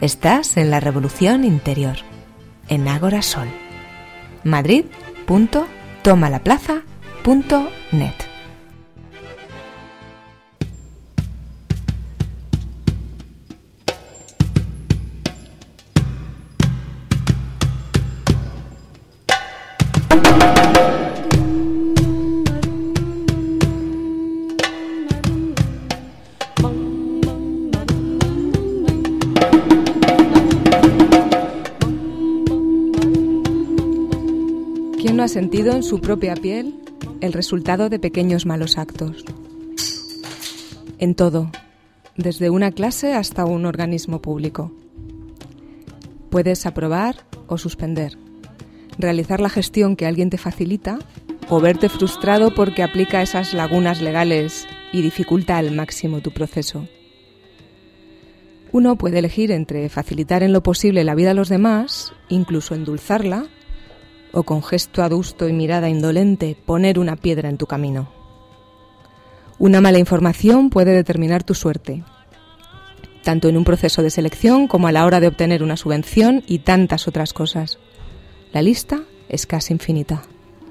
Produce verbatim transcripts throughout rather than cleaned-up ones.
Estás en la revolución interior, en Ágora Sol. Madrid punto tomalaplaza punto net. ¿Quién no ha sentido en su propia piel el resultado de pequeños malos actos? En todo, desde una clase hasta un organismo público. Puedes aprobar o suspender, realizar la gestión que alguien te facilita o verte frustrado porque aplica esas lagunas legales y dificulta al máximo tu proceso. Uno puede elegir entre facilitar en lo posible la vida a los demás, incluso endulzarla, o con gesto adusto y mirada indolente poner una piedra en tu camino. Una mala información puede determinar tu suerte, tanto en un proceso de selección como a la hora de obtener una subvención y tantas otras cosas. La lista es casi infinita.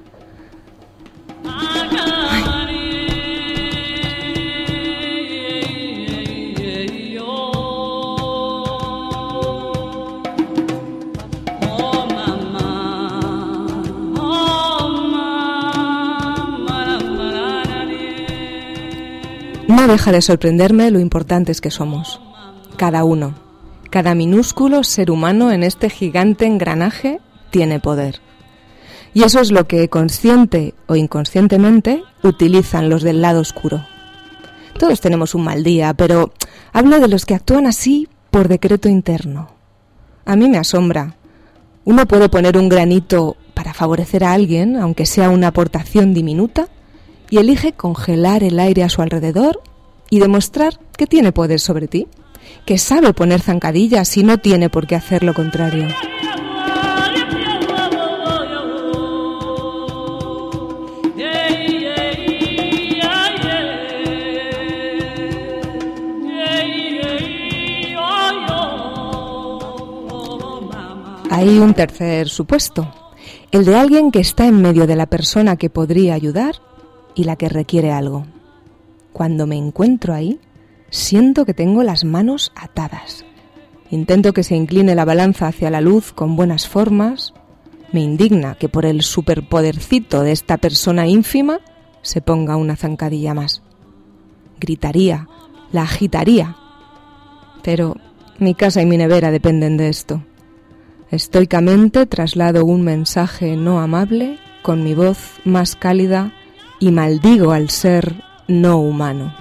No deja de sorprenderme lo importantes que somos, cada uno, cada minúsculo ser humano en este gigante engranaje tiene poder. Y eso es lo que, consciente o inconscientemente, utilizan los del lado oscuro. Todos tenemos un mal día, pero hablo de los que actúan así por decreto interno. A mí me asombra. Uno puede poner un granito para favorecer a alguien, aunque sea una aportación diminuta, y elige congelar el aire a su alrededor y demostrar que tiene poder sobre ti, que sabe poner zancadillas y no tiene por qué hacer lo contrario. Hay un tercer supuesto, el de alguien que está en medio de la persona que podría ayudar y la que requiere algo. Cuando me encuentro ahí, siento que tengo las manos atadas. Intento que se incline la balanza hacia la luz con buenas formas. Me indigna que por el superpodercito de esta persona ínfima se ponga una zancadilla más. Gritaría, la agitaría. Pero mi casa y mi nevera dependen de esto. Estoicamente traslado un mensaje no amable con mi voz más cálida y maldigo al ser no humano.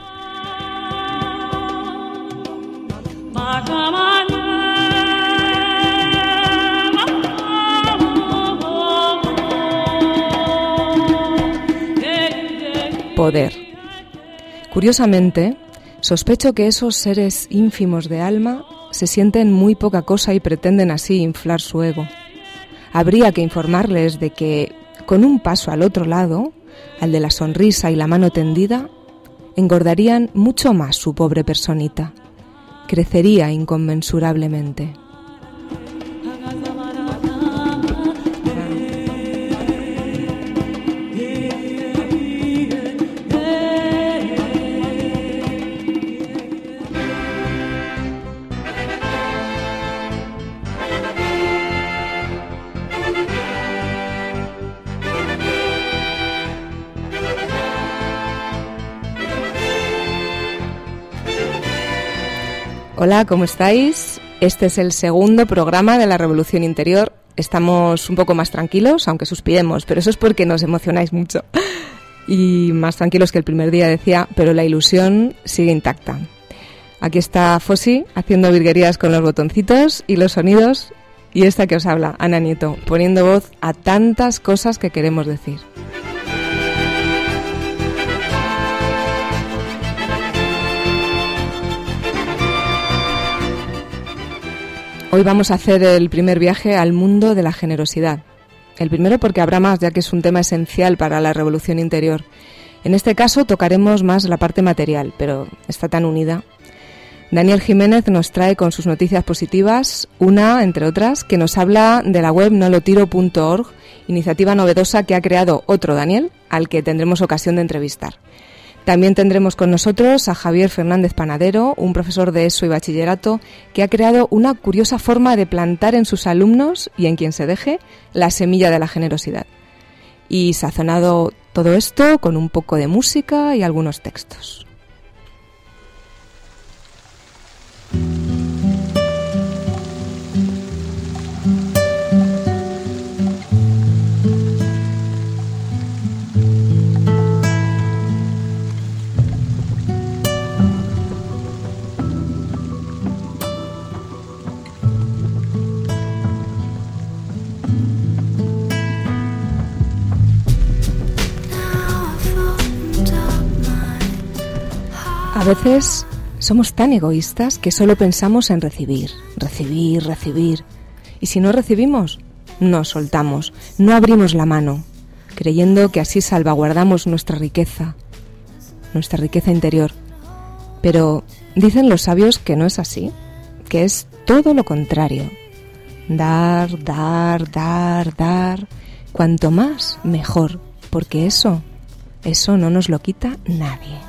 Poder. Curiosamente, sospecho que esos seres ínfimos de alma se sienten muy poca cosa y pretenden así inflar su ego. Habría que informarles de que, con un paso al otro lado, al de la sonrisa y la mano tendida, engordarían mucho más su pobre personita. Crecería inconmensurablemente. Hola, ¿cómo estáis? Este es el segundo programa de la Revolución Interior. Estamos un poco más tranquilos, aunque suspiremos, pero eso es porque nos emocionáis mucho. Y más tranquilos que el primer día, decía, pero la ilusión sigue intacta. Aquí está Fosi haciendo virguerías con los botoncitos y los sonidos, y esta que os habla, Ana Nieto, poniendo voz a tantas cosas que queremos decir. Hoy vamos a hacer el primer viaje al mundo de la generosidad. El primero porque habrá más, ya que es un tema esencial para la revolución interior. En este caso tocaremos más la parte material, pero está tan unida. Daniel Jiménez nos trae con sus noticias positivas, una, entre otras, que nos habla de la web nolotiro punto org, iniciativa novedosa que ha creado otro Daniel, al que tendremos ocasión de entrevistar. También tendremos con nosotros a Javier Fernández Panadero, un profesor de ESO y bachillerato, que ha creado una curiosa forma de plantar en sus alumnos, y en quien se deje, la semilla de la generosidad. Y sazonado todo esto con un poco de música y algunos textos. A veces somos tan egoístas que solo pensamos en recibir, recibir, recibir. Y si no recibimos, nos soltamos, no abrimos la mano, creyendo que así salvaguardamos nuestra riqueza, nuestra riqueza interior. Pero dicen los sabios que no es así, que es todo lo contrario. Dar, dar, dar, dar. Cuanto más, mejor, porque eso, eso no nos lo quita nadie.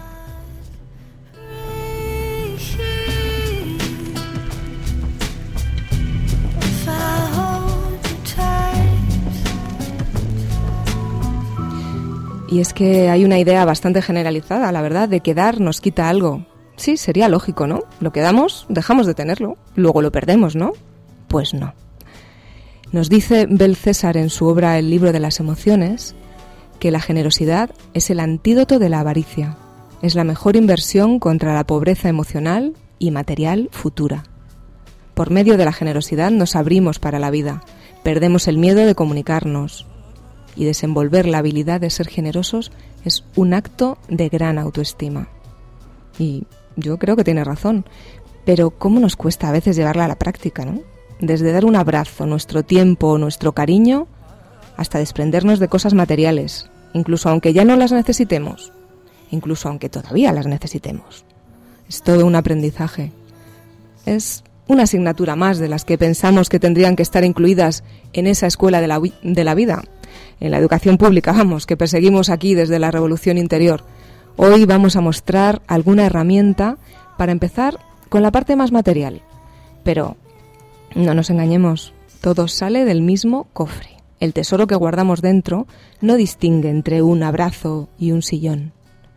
Y es que hay una idea bastante generalizada, la verdad, de que dar nos quita algo. Sí, sería lógico, ¿no? Lo que damos, dejamos de tenerlo. Luego lo perdemos, ¿no? Pues no. Nos dice Bel César en su obra El libro de las emociones que la generosidad es el antídoto de la avaricia. Es la mejor inversión contra la pobreza emocional y material futura. Por medio de la generosidad nos abrimos para la vida, perdemos el miedo de comunicarnos. Y desenvolver la habilidad de ser generosos es un acto de gran autoestima. Y yo creo que tiene razón, pero ¿cómo nos cuesta a veces llevarla a la práctica, ¿no? Desde dar un abrazo, nuestro tiempo, nuestro cariño, hasta desprendernos de cosas materiales, incluso aunque ya no las necesitemos, incluso aunque todavía las necesitemos. Es todo un aprendizaje. Es una asignatura más de las que pensamos que tendrían que estar incluidas en esa escuela de la, de la vida, en la educación pública, vamos, que perseguimos aquí desde la Revolución Interior. Hoy vamos a mostrar alguna herramienta para empezar con la parte más material. Pero no nos engañemos, todo sale del mismo cofre. El tesoro que guardamos dentro no distingue entre un abrazo y un sillón.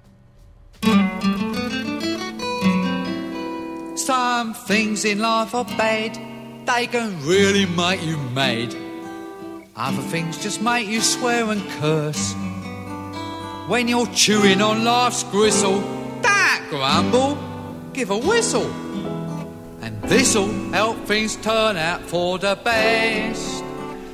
Some things in life are bad, they can really make you mad. Other things just make you swear and curse. When you're chewing on life's gristle, don't grumble, give a whistle. And this'll help things turn out for the best.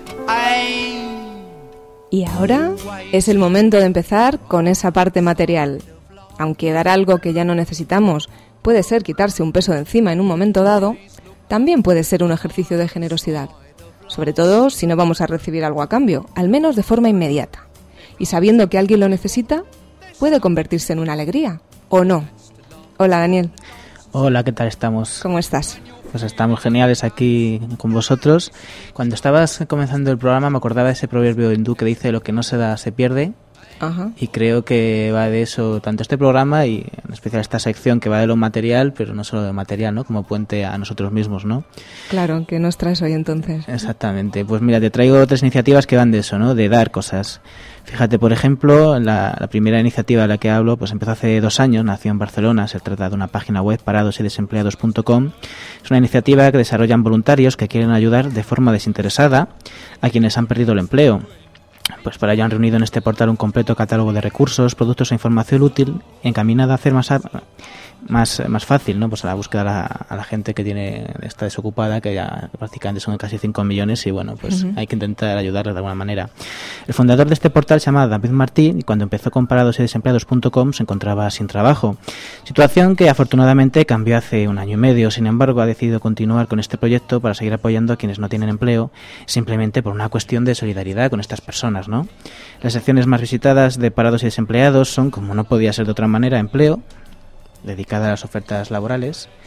And y ahora es el momento de empezar con esa parte material. Aunque dar algo que ya no necesitamos puede ser quitarse un peso de encima en un momento dado, también puede ser un ejercicio de generosidad. Sobre todo si no vamos a recibir algo a cambio, al menos de forma inmediata. Y sabiendo que alguien lo necesita, puede convertirse en una alegría, ¿o no? Hola, Daniel. Hola, ¿qué tal estamos? ¿Cómo estás? Pues estamos geniales aquí con vosotros. Cuando estabas comenzando el programa me acordaba de ese proverbio hindú que dice lo que no se da se pierde. Ajá. Y creo que va de eso tanto este programa y en especial esta sección que va de lo material, pero no solo de lo material, ¿no? Como puente a nosotros mismos, ¿no? Claro, ¿qué nos traes hoy entonces? Exactamente. Pues mira, te traigo tres iniciativas que van de eso, ¿no? De dar cosas. Fíjate, por ejemplo, la, la primera iniciativa de la que hablo pues empezó hace dos años, nació en Barcelona, se trata de una página web parados y desempleados punto com. Es una iniciativa que desarrollan voluntarios que quieren ayudar de forma desinteresada a quienes han perdido el empleo. Pues para ello han reunido en este portal un completo catálogo de recursos, productos e información útil encaminada a hacer más a, más más fácil, ¿no? Pues a la búsqueda a la, a la gente que tiene está desocupada, que ya prácticamente son casi cinco millones y bueno, pues uh-huh. hay que intentar ayudarles de alguna manera. El fundador de este portal se llama David Martí y cuando empezó con parados y desempleados punto com se encontraba sin trabajo. Situación que afortunadamente cambió hace un año y medio. Sin embargo, ha decidido continuar con este proyecto para seguir apoyando a quienes no tienen empleo, simplemente por una cuestión de solidaridad con estas personas, ¿no? Las secciones más visitadas de parados y desempleados son, como no podía ser de otra manera, empleo, dedicada a las ofertas laborales,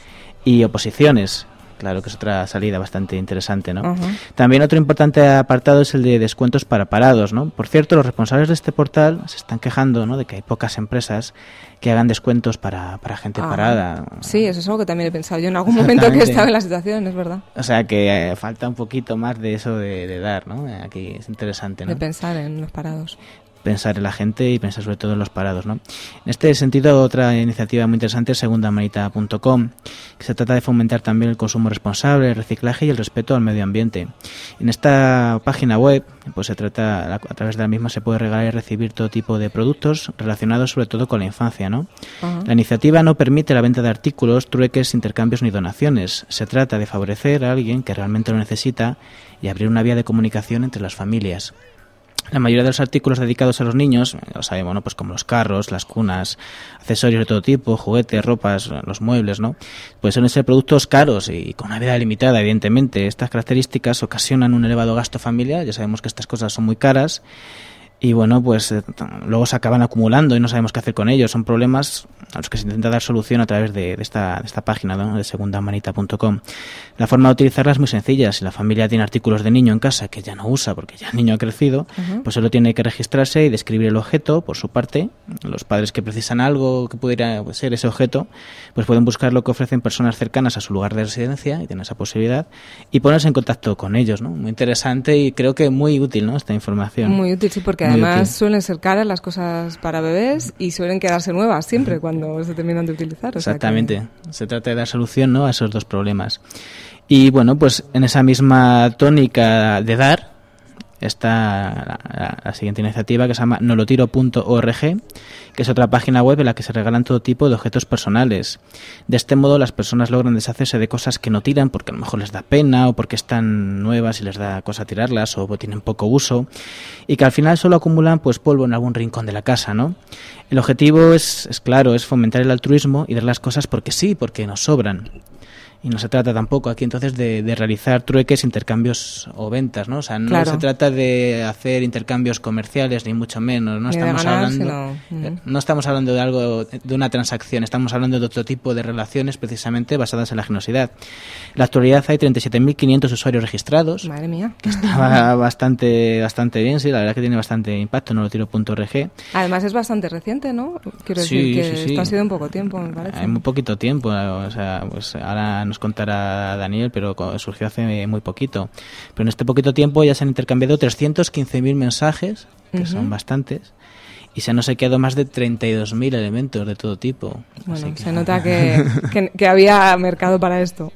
y oposiciones. Claro que es otra salida bastante interesante, ¿no? Uh-huh. También otro importante apartado es el de descuentos para parados, ¿no? Por cierto, los responsables de este portal se están quejando, ¿no?, de que hay pocas empresas que hagan descuentos para, para gente ah, parada. Sí, eso es algo que también he pensado yo en algún momento que estaba en la situación, es verdad. O sea que eh, falta un poquito más de eso de, de dar, ¿no? Aquí es interesante, ¿no? De pensar en los parados. Pensar en la gente y pensar sobre todo en los parados, ¿no? En este sentido, otra iniciativa muy interesante es segunda manita punto com, que se trata de fomentar también el consumo responsable, el reciclaje y el respeto al medio ambiente. En esta página web, pues se trata, a través de la misma se puede regalar y recibir todo tipo de productos relacionados sobre todo con la infancia, ¿no? Uh-huh. La iniciativa no permite la venta de artículos, trueques, intercambios ni donaciones. Se trata de favorecer a alguien que realmente lo necesita y abrir una vía de comunicación entre las familias. La mayoría de los artículos dedicados a los niños, lo sabemos, ¿no?, pues como los carros, las cunas, accesorios de todo tipo, juguetes, ropas, los muebles, ¿no?, pues suelen ser productos caros y con una vida limitada, evidentemente. Estas características ocasionan un elevado gasto familiar, ya sabemos que estas cosas son muy caras. Y bueno, pues eh, luego se acaban acumulando y no sabemos qué hacer con ellos. Son problemas a los que se intenta dar solución a través de, de, esta, de esta página, ¿no?, de segunda manita punto com. La forma de utilizarla es muy sencilla. Si la familia tiene artículos de niño en casa que ya no usa porque ya el niño ha crecido, uh-huh. pues solo tiene que registrarse y describir el objeto por su parte. Los padres que precisan algo que pudiera ser ese objeto, pues pueden buscar lo que ofrecen personas cercanas a su lugar de residencia y tienen esa posibilidad y ponerse en contacto con ellos, ¿no? Muy interesante y creo que muy útil, ¿no?, esta información. Muy útil, sí, porque además suelen ser caras las cosas para bebés y suelen quedarse nuevas siempre cuando se terminan de utilizar. O Exactamente. sea que... Se trata de dar solución, ¿no?, a esos dos problemas. Y bueno, pues en esa misma tónica de dar está la, la siguiente iniciativa que se llama nolotiro punto org, que es otra página web en la que se regalan todo tipo de objetos personales. De este modo las personas logran deshacerse de cosas que no tiran porque a lo mejor les da pena o porque están nuevas y les da cosa tirarlas o tienen poco uso y que al final solo acumulan pues polvo en algún rincón de la casa, ¿no? El objetivo es, es claro, es fomentar el altruismo y dar las cosas porque sí, porque nos sobran. Y no se trata tampoco aquí entonces de, de realizar trueques, intercambios o ventas, ¿no? O sea, no claro. se trata de hacer intercambios comerciales ni mucho menos, no ni estamos ganar, hablando sino... no estamos hablando de algo de una transacción, estamos hablando de otro tipo de relaciones precisamente basadas en la generosidad. En la actualidad hay treinta y siete mil quinientos usuarios registrados. Madre mía. Que está bastante bastante bien, sí, la verdad que tiene bastante impacto, nolotiro punto org. Además es bastante reciente, ¿no? Quiero sí, decir que sí, sí. esto ha sido un poco tiempo, me parece. Hay muy poquito tiempo, o sea, pues ahora nos contará Daniel, pero surgió hace muy poquito. Pero en este poquito tiempo ya se han intercambiado trescientos quince mil mensajes, que uh-huh. son bastantes, y se han obsequiado más de treinta y dos mil elementos de todo tipo. Bueno, Así que... se nota que, que, que había mercado para esto.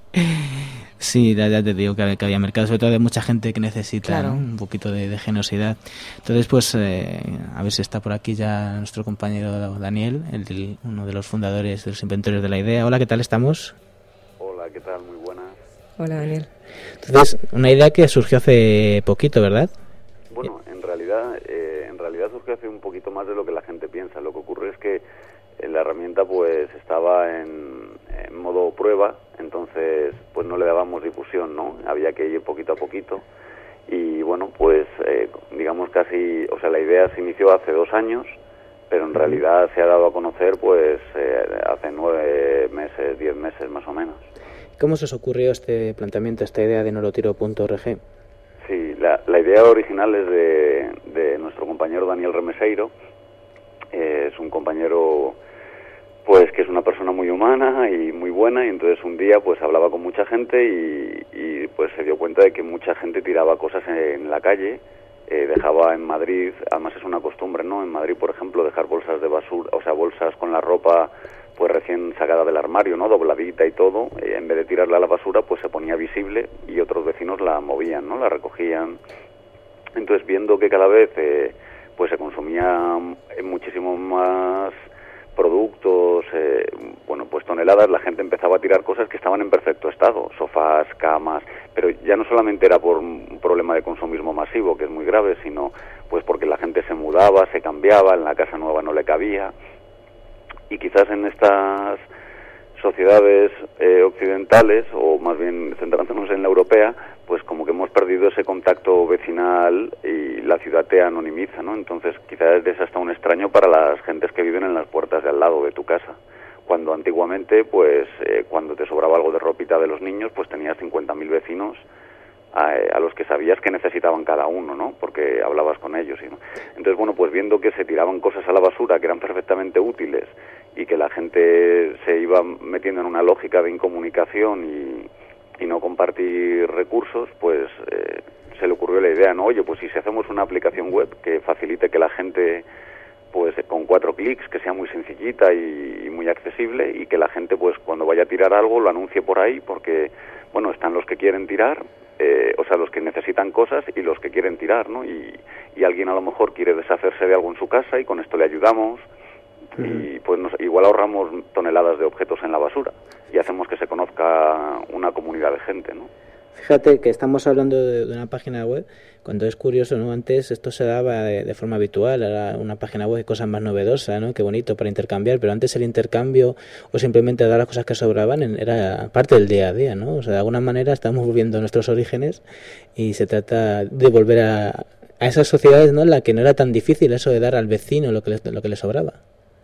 Sí, ya, ya te digo que, que había mercado, sobre todo de mucha gente que necesita, claro. ¿no?, un poquito de, de generosidad. Entonces, pues, eh, a ver si está por aquí ya nuestro compañero Daniel, el, el, uno de los fundadores de los inventores de la idea. Hola, ¿qué tal estamos? Hola, ¿qué tal? Muy buenas. Hola, Daniel. Entonces, una idea que surgió hace poquito, ¿verdad? Bueno, en realidad, eh, en realidad surgió hace un poquito más de lo que la gente piensa. Lo que ocurre es que la herramienta pues estaba en, en modo prueba, entonces pues no le dábamos difusión, ¿no? Había que ir poquito a poquito y bueno, pues eh, digamos casi, o sea, la idea se inició hace dos años, pero en realidad se ha dado a conocer pues eh, hace nueve meses, diez meses más o menos. ¿Cómo se os ocurrió este planteamiento, esta idea de nolotiro punto org? Sí, la, la idea original es de, de nuestro compañero Daniel Remeseiro. Eh, es un compañero pues que es una persona muy humana y muy buena, y entonces un día pues hablaba con mucha gente y, y pues se dio cuenta de que mucha gente tiraba cosas en la calle, eh, dejaba en Madrid, además es una costumbre, ¿no? En Madrid, por ejemplo, dejar bolsas de basura, o sea, bolsas con la ropa pues recién sacada del armario, ¿no?, dobladita y todo, eh, en vez de tirarla a la basura pues se ponía visible y otros vecinos la movían, ¿no?, la recogían. Entonces, viendo que cada vez eh, pues se consumía muchísimo más productos, eh, bueno, pues toneladas, la gente empezaba a tirar cosas que estaban en perfecto estado, sofás, camas, pero ya no solamente era por un problema de consumismo masivo, que es muy grave, sino pues porque la gente se mudaba, se cambiaba, en la casa nueva no le cabía, y quizás en estas sociedades eh, occidentales, o más bien centrándonos en la europea, pues como que hemos perdido ese contacto vecinal y la ciudad te anonimiza, ¿no? Entonces quizás es hasta un extraño para las gentes que viven en las puertas de al lado de tu casa. cuando antiguamente, pues eh, cuando te sobraba algo de ropita de los niños, pues tenías cincuenta mil vecinos a, a los que sabías que necesitaban cada uno, ¿no? Porque hablabas con ellos. ¿no? Entonces, bueno, pues viendo que se tiraban cosas a la basura que eran perfectamente útiles y que la gente se iba metiendo en una lógica de incomunicación y, y no compartir recursos, pues eh, se le ocurrió la idea, ¿no? Oye, pues si hacemos una aplicación web que facilite que la gente, pues con cuatro clics, que sea muy sencillita y, y muy accesible, y que la gente, pues cuando vaya a tirar algo, lo anuncie por ahí, porque, bueno, están los que quieren tirar, eh, o sea, los que necesitan cosas y los que quieren tirar, ¿no? Y, y alguien a lo mejor quiere deshacerse de algo en su casa y con esto le ayudamos. Y pues nos, igual ahorramos toneladas de objetos en la basura y hacemos que se conozca una comunidad de gente, ¿no? Fíjate que estamos hablando de, de una página web, cuando es curioso, ¿no? Antes esto se daba de, de forma habitual, era una página web de cosas más novedosas, ¿no? Qué bonito para intercambiar, pero antes el intercambio o simplemente dar las cosas que sobraban era parte del día a día, ¿no? O sea, de alguna manera estamos volviendo a nuestros orígenes y se trata de volver a, a esas sociedades, ¿no? En la que no era tan difícil eso de dar al vecino lo que le, lo que le sobraba.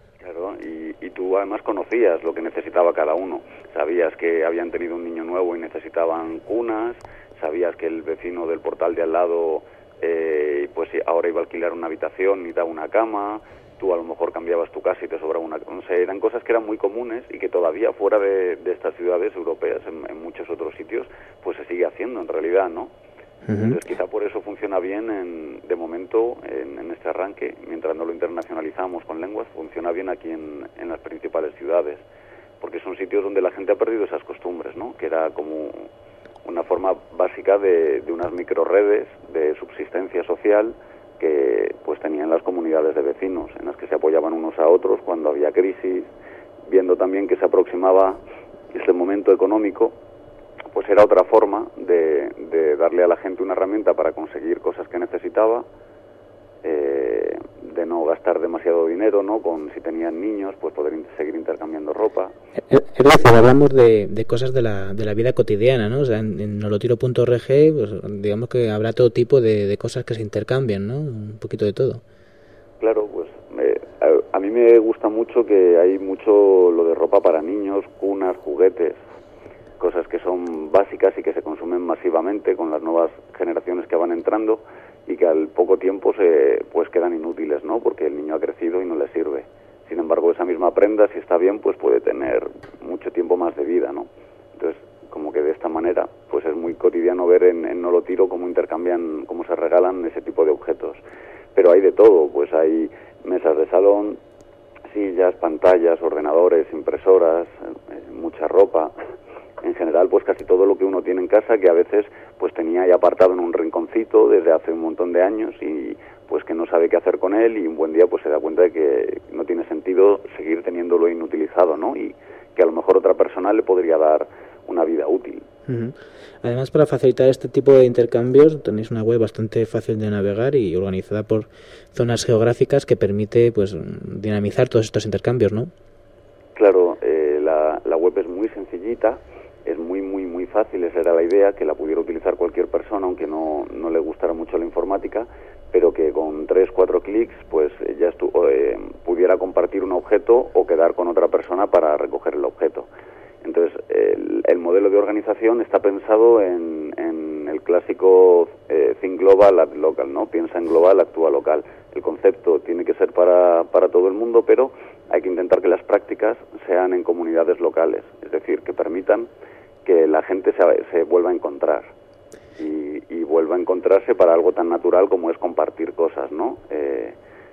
Y tú además conocías lo que necesitaba cada uno. Sabías que habían tenido un niño nuevo y necesitaban cunas, sabías que el vecino del portal de al lado eh, pues ahora iba a alquilar una habitación y daba una cama, tú a lo mejor cambiabas tu casa y te sobraba una... No sé, eran cosas que eran muy comunes y que todavía fuera de, de estas ciudades europeas, en, en muchos otros sitios, pues se sigue haciendo en realidad, ¿no? Entonces quizá por eso funciona bien en, de momento en, en este arranque, mientras no lo internacionalizamos con lenguas, funciona bien aquí en, en las principales ciudades, porque son sitios donde la gente ha perdido esas costumbres, ¿no? Que era como una forma básica de, de unas microredes de subsistencia social que pues tenían las comunidades de vecinos, en las que se apoyaban unos a otros cuando había crisis, viendo también que se aproximaba este momento económico. Pues era otra forma de, de darle a la gente una herramienta para conseguir cosas que necesitaba, eh, de no gastar demasiado dinero, ¿no? Con si tenían niños, pues poder in- seguir intercambiando ropa. Es decir, hablamos de, de cosas de la, de la vida cotidiana, ¿no? O sea, en, en nolotiro punto org, pues, digamos que habrá todo tipo de, de cosas que se intercambian, ¿no? Un poquito de todo. Claro, pues eh, a, a mí me gusta mucho que hay mucho lo de ropa para niños, cunas, juguetes, cosas que son básicas y que se consumen masivamente con las nuevas generaciones que van entrando y que al poco tiempo se pues quedan inútiles, ¿no? Porque el niño ha crecido y no le sirve. Sin embargo, esa misma prenda, si está bien, pues puede tener mucho tiempo más de vida, ¿no? Entonces, como que de esta manera, pues es muy cotidiano ver en, en Nolotiro cómo intercambian, cómo se regalan ese tipo de objetos. Pero hay de todo, pues hay mesas de salón, sillas, pantallas, ordenadores, impresoras, eh, mucha ropa. En general, pues casi todo lo que uno tiene en casa, que a veces pues tenía ahí apartado en un rinconcito desde hace un montón de años y pues que no sabe qué hacer con él y un buen día pues se da cuenta de que no tiene sentido seguir teniéndolo inutilizado, ¿no? Y que a lo mejor otra persona le podría dar una vida útil. Uh-huh. Además, para facilitar este tipo de intercambios tenéis una web bastante fácil de navegar y organizada por zonas geográficas que permite pues dinamizar todos estos intercambios, ¿no? Claro, eh, la, la web es muy sencillita. Es muy, muy, muy fácil, esa era la idea, que la pudiera utilizar cualquier persona, aunque no, no le gustara mucho la informática, pero que con tres, cuatro clics, pues ya estu- eh, pudiera compartir un objeto o quedar con otra persona para recoger el objeto. Entonces, el, el modelo de organización está pensado en, en el clásico eh, Think Global, Act Local, ¿no? Piensa en global, actúa local. El concepto tiene que ser para, para todo el mundo, pero hay que intentar que las prácticas sean en comunidades locales, es decir, que permitan que la gente se, se vuelva a encontrar y, y vuelva a encontrarse para algo tan natural como es compartir cosas, ¿no? Eh,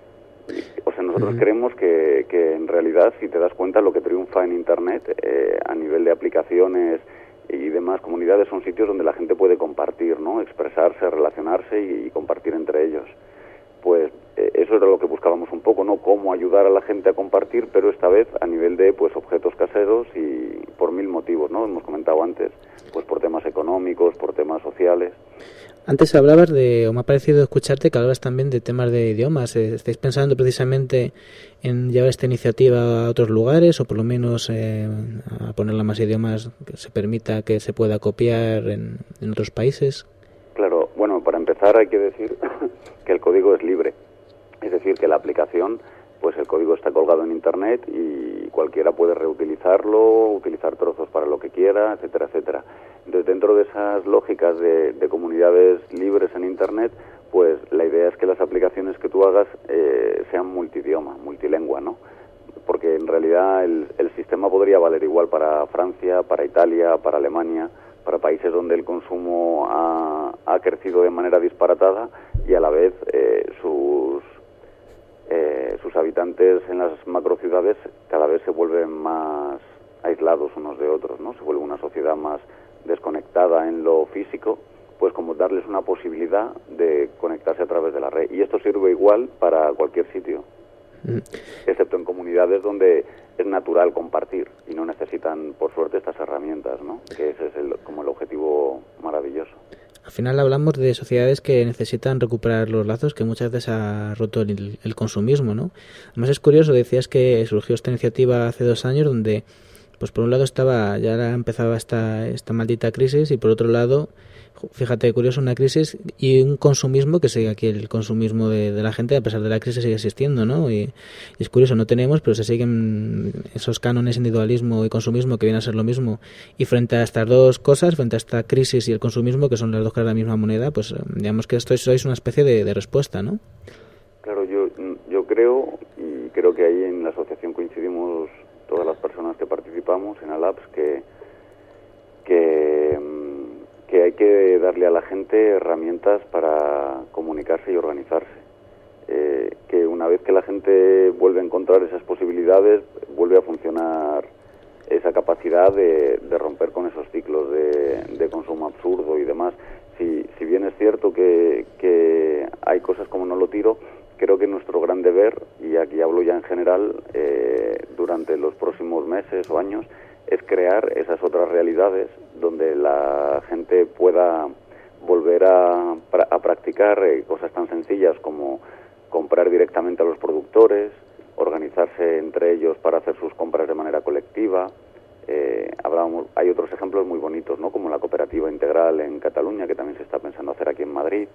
o sea, nosotros uh-huh. creemos que, que en realidad, si te das cuenta, lo que triunfa en Internet eh, a nivel de aplicaciones y demás comunidades son sitios donde la gente puede compartir, ¿no? Expresarse, relacionarse y, y compartir entre ellos. Pues eh, eso era lo que buscábamos un poco, ¿no? Cómo ayudar a la gente a compartir, pero esta vez a nivel de pues objetos caseros y por mil motivos, ¿no? Hemos comentado antes, pues por temas económicos, por temas sociales. Antes hablabas de, o me ha parecido escucharte que hablabas también de temas de idiomas. ¿Estáis pensando precisamente en llevar esta iniciativa a otros lugares o por lo menos eh, a ponerla más idiomas que se permita que se pueda copiar en, en otros países? Claro, bueno, para empezar hay que decir que el código es libre. Es decir, que la aplicación, pues el código está colgado en Internet y cualquiera puede reutilizarlo, utilizar trozos para lo que quiera, etcétera, etcétera. Entonces, dentro de esas lógicas de, de comunidades libres en Internet, pues la idea es que las aplicaciones que tú hagas eh, sean multidioma, multilingua, ¿no? Porque en realidad el, el sistema podría valer igual para Francia, para Italia, para Alemania, para países donde el consumo ha, ha crecido de manera disparatada y a la vez eh, sus eh, sus habitantes en las macrociudades cada vez se vuelven más aislados unos de otros, ¿no? Se vuelve una sociedad más desconectada en lo físico, pues como darles una posibilidad de conectarse a través de la red. Y esto sirve igual para cualquier sitio, mm. excepto en comunidades donde es natural compartir y no necesitan, por suerte, estas herramientas, ¿no? Que ese es el, como el objetivo maravilloso. Al final hablamos de sociedades que necesitan recuperar los lazos que muchas veces ha roto el, el consumismo, ¿no? Además es curioso, decías que surgió esta iniciativa hace dos años donde, pues por un lado estaba ya empezaba esta esta maldita crisis y por otro lado, fíjate, curioso, una crisis y un consumismo que sigue aquí, el consumismo de, de la gente a pesar de la crisis sigue existiendo, ¿no? Y, y es curioso, no tenemos, pero se siguen esos cánones individualismo y consumismo que vienen a ser lo mismo. Y frente a estas dos cosas, frente a esta crisis y el consumismo, que son las dos caras de la misma moneda, pues digamos que esto sois una especie de, de respuesta, ¿no? Claro, yo, yo creo, y creo que ahí en la asociación coincidimos todas las personas que participamos en ALAPS, que que que hay que darle a la gente herramientas para comunicarse y organizarse. Eh, que una vez que la gente vuelve a encontrar esas posibilidades, vuelve a funcionar esa capacidad de, de romper con esos ciclos de, de consumo absurdo y demás. Si, si bien es cierto que, que hay cosas como no lo tiro, creo que nuestro gran deber, y aquí hablo ya en general, eh, durante los próximos meses o años, es crear esas otras realidades donde la gente pueda volver a, a practicar eh, cosas tan sencillas como comprar directamente a los productores, organizarse entre ellos para hacer sus compras de manera colectiva. Eh, hablábamos, hay otros ejemplos muy bonitos, ¿no? Como la cooperativa integral en Cataluña, que también se está pensando hacer aquí en Madrid.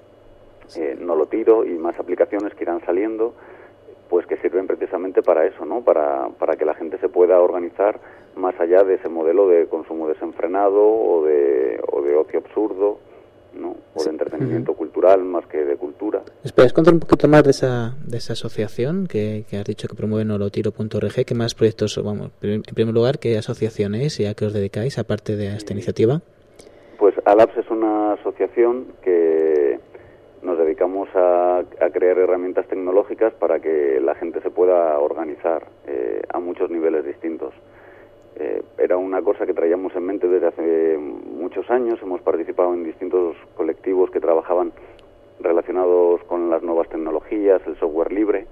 Eh, no lo tiro, y más aplicaciones que irán saliendo, pues que sirven precisamente para eso, ¿no? Para, para que la gente se pueda organizar más allá de ese modelo de consumo desenfrenado o de, o de ocio absurdo, ¿no? O de entretenimiento uh-huh. cultural más que de cultura. ¿Puedes contar un poquito más de esa de esa asociación que, que has dicho que promueve nolotiro punto org? ¿Qué más proyectos, vamos, en primer lugar, qué asociación es y a qué os dedicáis, aparte de esta iniciativa? Pues ALAPS es una asociación que nos dedicamos a, a crear herramientas tecnológicas para que la gente se pueda organizar eh, a muchos niveles distintos. Eh, era una cosa que traíamos en mente desde hace muchos años. Hemos participado en distintos colectivos que trabajaban relacionados con las nuevas tecnologías, el software libre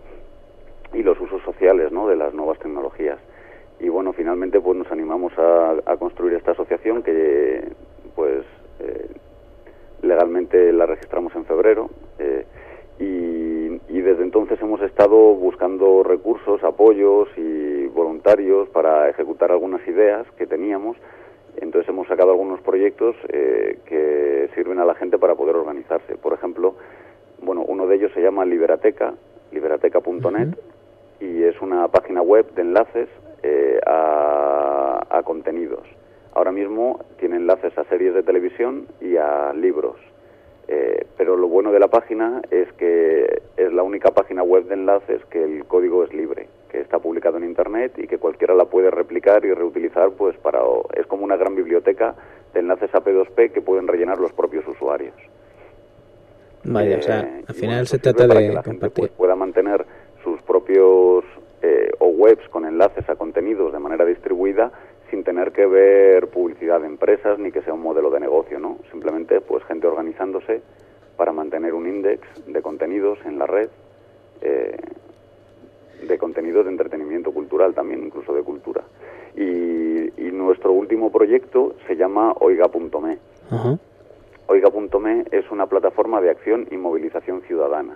y los usos sociales, ¿no?, de las nuevas tecnologías. Y bueno, finalmente pues nos animamos a, a construir esta asociación que pues eh, legalmente la registramos en febrero eh, y, y desde entonces hemos estado buscando recursos, apoyos y voluntarios para ejecutar algunas ideas que teníamos. Entonces hemos sacado algunos proyectos eh, que sirven a la gente para poder organizarse. Por ejemplo, bueno, uno de ellos se llama Liberateca, liberateca punto net, uh-huh. y es una página web de enlaces eh, a, a contenidos. Ahora mismo tiene enlaces a series de televisión y a libros. Eh, pero lo bueno de la página es que es la única página web de enlaces que el código es libre, que está publicado en Internet y que cualquiera la puede replicar y reutilizar, pues para es como una gran biblioteca de enlaces A P dos P que pueden rellenar los propios usuarios. Vaya, eh, o sea, al final bueno, se trata para de que la compartir. gente pues, pueda mantener sus propios eh, o webs con enlaces a contenidos de manera distribuida, sin tener que ver publicidad de empresas ni que sea un modelo de negocio, ¿no? Simplemente, pues, gente organizándose para mantener un índice de contenidos en la red, eh, de contenidos de entretenimiento cultural también, incluso de cultura. Y, y nuestro último proyecto se llama oiga punto me. Uh-huh. oiga punto me es una plataforma de acción y movilización ciudadana.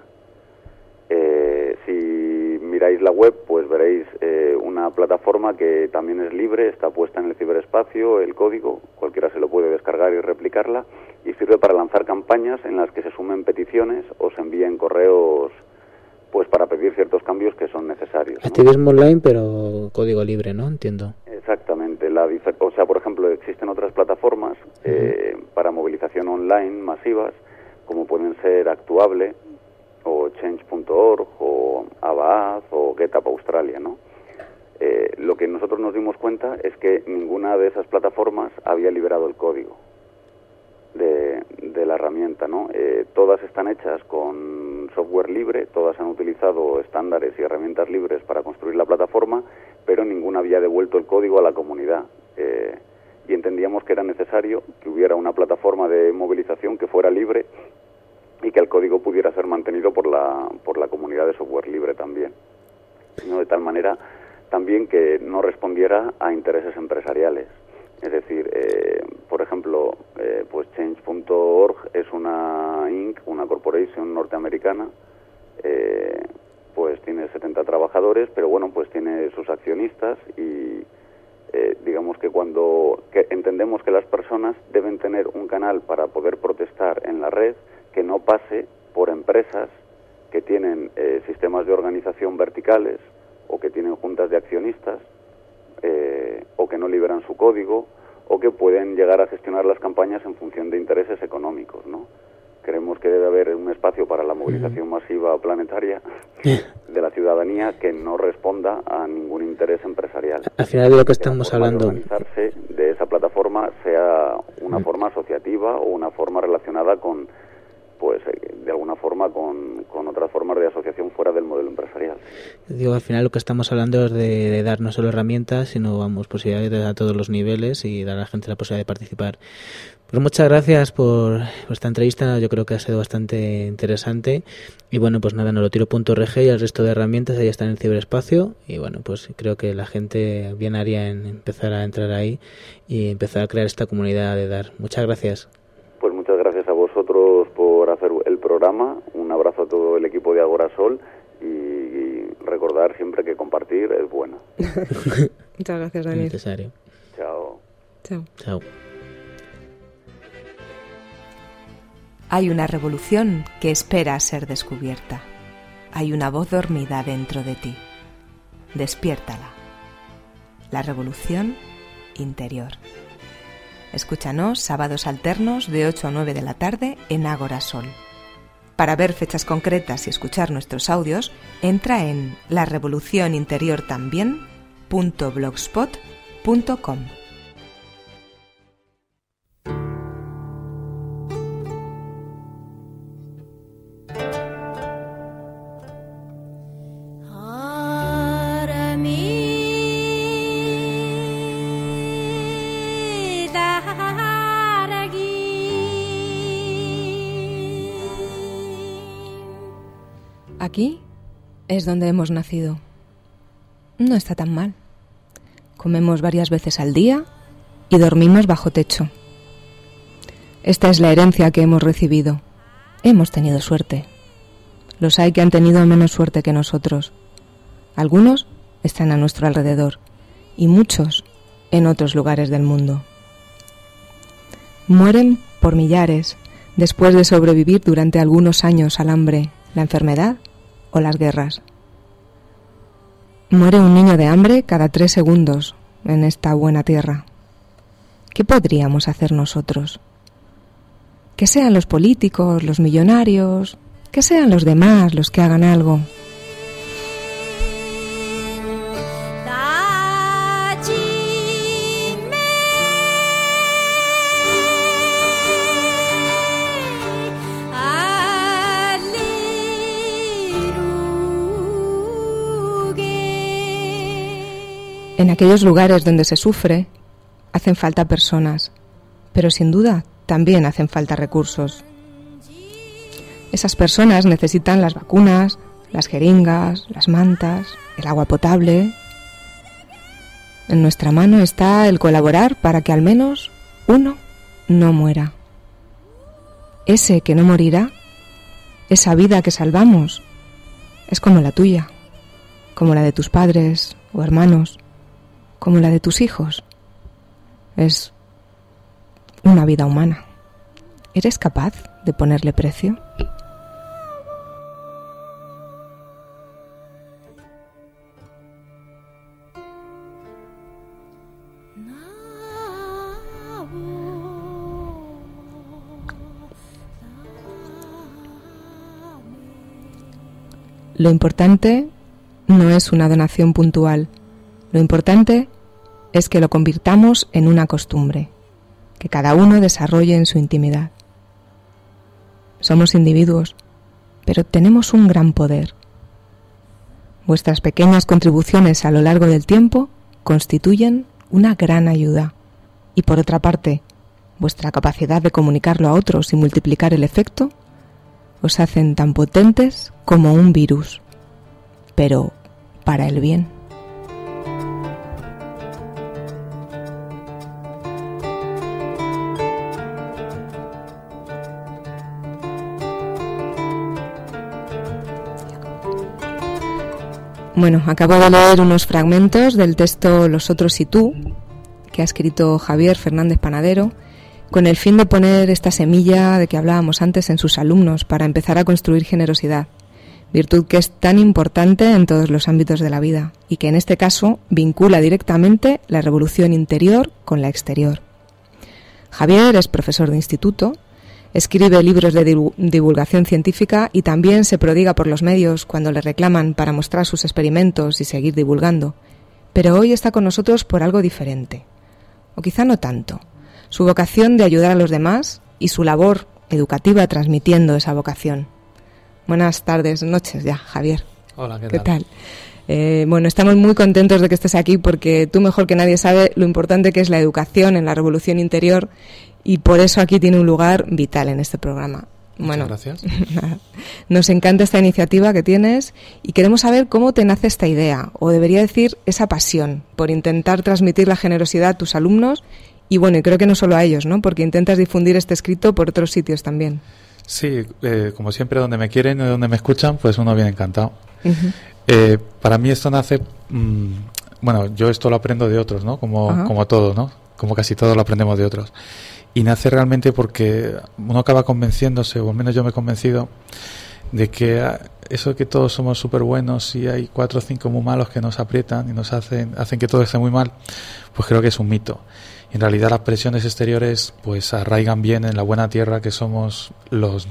Eh, si miráis la web, pues veréis eh, una plataforma que también es libre, está puesta en el ciberespacio, el código, cualquiera se lo puede descargar y replicarla, y sirve para lanzar campañas en las que se sumen peticiones o se envíen correos pues para pedir ciertos cambios que son necesarios, ¿no? Activismo online, pero código libre, ¿no? Entiendo. Exactamente. La difer- o sea, por ejemplo, existen otras plataformas eh, uh-huh. para movilización online masivas, como pueden ser Actuable, o Change punto org, o Abaaz, o GetUp Australia, ¿no? Eh, lo que nosotros nos dimos cuenta es que ninguna de esas plataformas había liberado el código de, de la herramienta, ¿no? Eh, todas están hechas con software libre, todas han utilizado estándares y herramientas libres para construir la plataforma, pero ninguna había devuelto el código a la comunidad. Eh, y entendíamos que era necesario que hubiera una plataforma de movilización que fuera libre y que el código pudiera ser mantenido por la, por la comunidad de software libre también, ¿no? De tal manera también que no respondiera a intereses empresariales. Es decir, eh, por ejemplo, eh, pues Change punto org es una Inc, una corporation norteamericana, eh, pues tiene setenta trabajadores, pero bueno, pues tiene sus accionistas y eh, digamos que cuando que entendemos que las personas deben tener un canal para poder protestar en la red que no pase por empresas que tienen eh, sistemas de organización verticales o que tienen juntas de accionistas, eh, o que no liberan su código, o que pueden llegar a gestionar las campañas en función de intereses económicos, ¿no? Creemos que debe haber un espacio para la movilización masiva planetaria de la ciudadanía que no responda a ningún interés empresarial. Al final de lo que estamos que la forma hablando... de organizarse de esa plataforma sea una forma asociativa o una forma relacionada con, pues de alguna forma con, con otras formas de asociación fuera del modelo empresarial. Digo, al final lo que estamos hablando es de, de dar no solo herramientas, sino vamos posibilidades a todos los niveles y dar a la gente la posibilidad de participar. Pues muchas gracias por, por esta entrevista, yo creo que ha sido bastante interesante y bueno, pues nada, nolotiro punto org y el resto de herramientas ahí están en el ciberespacio y bueno, pues creo que la gente bien haría en empezar a entrar ahí y empezar a crear esta comunidad de dar. Muchas gracias. Pues muchas gracias a vosotros por hacer el programa, un abrazo a todo el equipo de Agorasol y, y recordar siempre que compartir es bueno. Muchas gracias, Daniel. Necesario. Chao. Chao. Chao. Hay una revolución que espera ser descubierta. Hay una voz dormida dentro de ti. Despiértala. La revolución interior. Escúchanos sábados alternos de ocho a nueve de la tarde en Agorasol. Para ver fechas concretas y escuchar nuestros audios, entra en la revolución interior también punto blogspot punto com. Aquí es donde hemos nacido. No está tan mal. Comemos varias veces al día y dormimos bajo techo. Esta es la herencia que hemos recibido. Hemos tenido suerte. Los hay que han tenido menos suerte que nosotros. Algunos están a nuestro alrededor y muchos en otros lugares del mundo. Mueren por millares después de sobrevivir durante algunos años al hambre, la enfermedad o las guerras. Muere un niño de hambre cada tres segundos en esta buena tierra. ¿Qué podríamos hacer nosotros? Que sean los políticos, los millonarios, que sean los demás los que hagan algo. En aquellos lugares donde se sufre, hacen falta personas, pero sin duda también hacen falta recursos. Esas personas necesitan las vacunas, las jeringas, las mantas, el agua potable. En nuestra mano está el colaborar para que al menos uno no muera. Ese que no morirá, esa vida que salvamos, es como la tuya, como la de tus padres o hermanos, como la de tus hijos. Es una vida humana. ¿Eres capaz de ponerle precio? Lo importante no es una donación puntual. Lo importante es que lo convirtamos en una costumbre, que cada uno desarrolle en su intimidad. Somos individuos, pero tenemos un gran poder. Vuestras pequeñas contribuciones a lo largo del tiempo constituyen una gran ayuda. Y por otra parte, vuestra capacidad de comunicarlo a otros y multiplicar el efecto os hacen tan potentes como un virus, pero para el bien. Bueno, acabo de leer unos fragmentos del texto Los otros y tú, que ha escrito Javier Fernández Panadero, con el fin de poner esta semilla de que hablábamos antes en sus alumnos para empezar a construir generosidad, virtud que es tan importante en todos los ámbitos de la vida y que en este caso vincula directamente la revolución interior con la exterior. Javier es profesor de instituto, escribe libros de divulgación científica y también se prodiga por los medios cuando le reclaman para mostrar sus experimentos y seguir divulgando. Pero hoy está con nosotros por algo diferente. O quizá no tanto. Su vocación de ayudar a los demás y su labor educativa transmitiendo esa vocación. Buenas tardes, noches ya, Javier. Hola, ¿qué, ¿Qué tal? tal? Eh, bueno, estamos muy contentos de que estés aquí porque tú mejor que nadie sabes lo importante que es la educación en la revolución interior y por eso aquí tiene un lugar vital en este programa. Muchas bueno, gracias. Nada. Nos encanta esta iniciativa que tienes y queremos saber cómo te nace esta idea, o debería decir esa pasión, por intentar transmitir la generosidad a tus alumnos y bueno, y creo que no solo a ellos, ¿no? Porque intentas difundir este escrito por otros sitios también. Sí, eh, como siempre, donde me quieren y donde me escuchan, pues uno viene encantado. Uh-huh. Eh, para mí esto nace, mmm, bueno, yo esto lo aprendo de otros, ¿no? Como, uh-huh. como todo, ¿no? Como casi todo lo aprendemos de otros. Y nace realmente porque uno acaba convenciéndose, o al menos yo me he convencido, de que eso de que todos somos súper buenos y hay cuatro o cinco muy malos que nos aprietan y nos hacen, hacen que todo esté muy mal, pues creo que es un mito. Y en realidad las presiones exteriores pues arraigan bien en la buena tierra que somos los,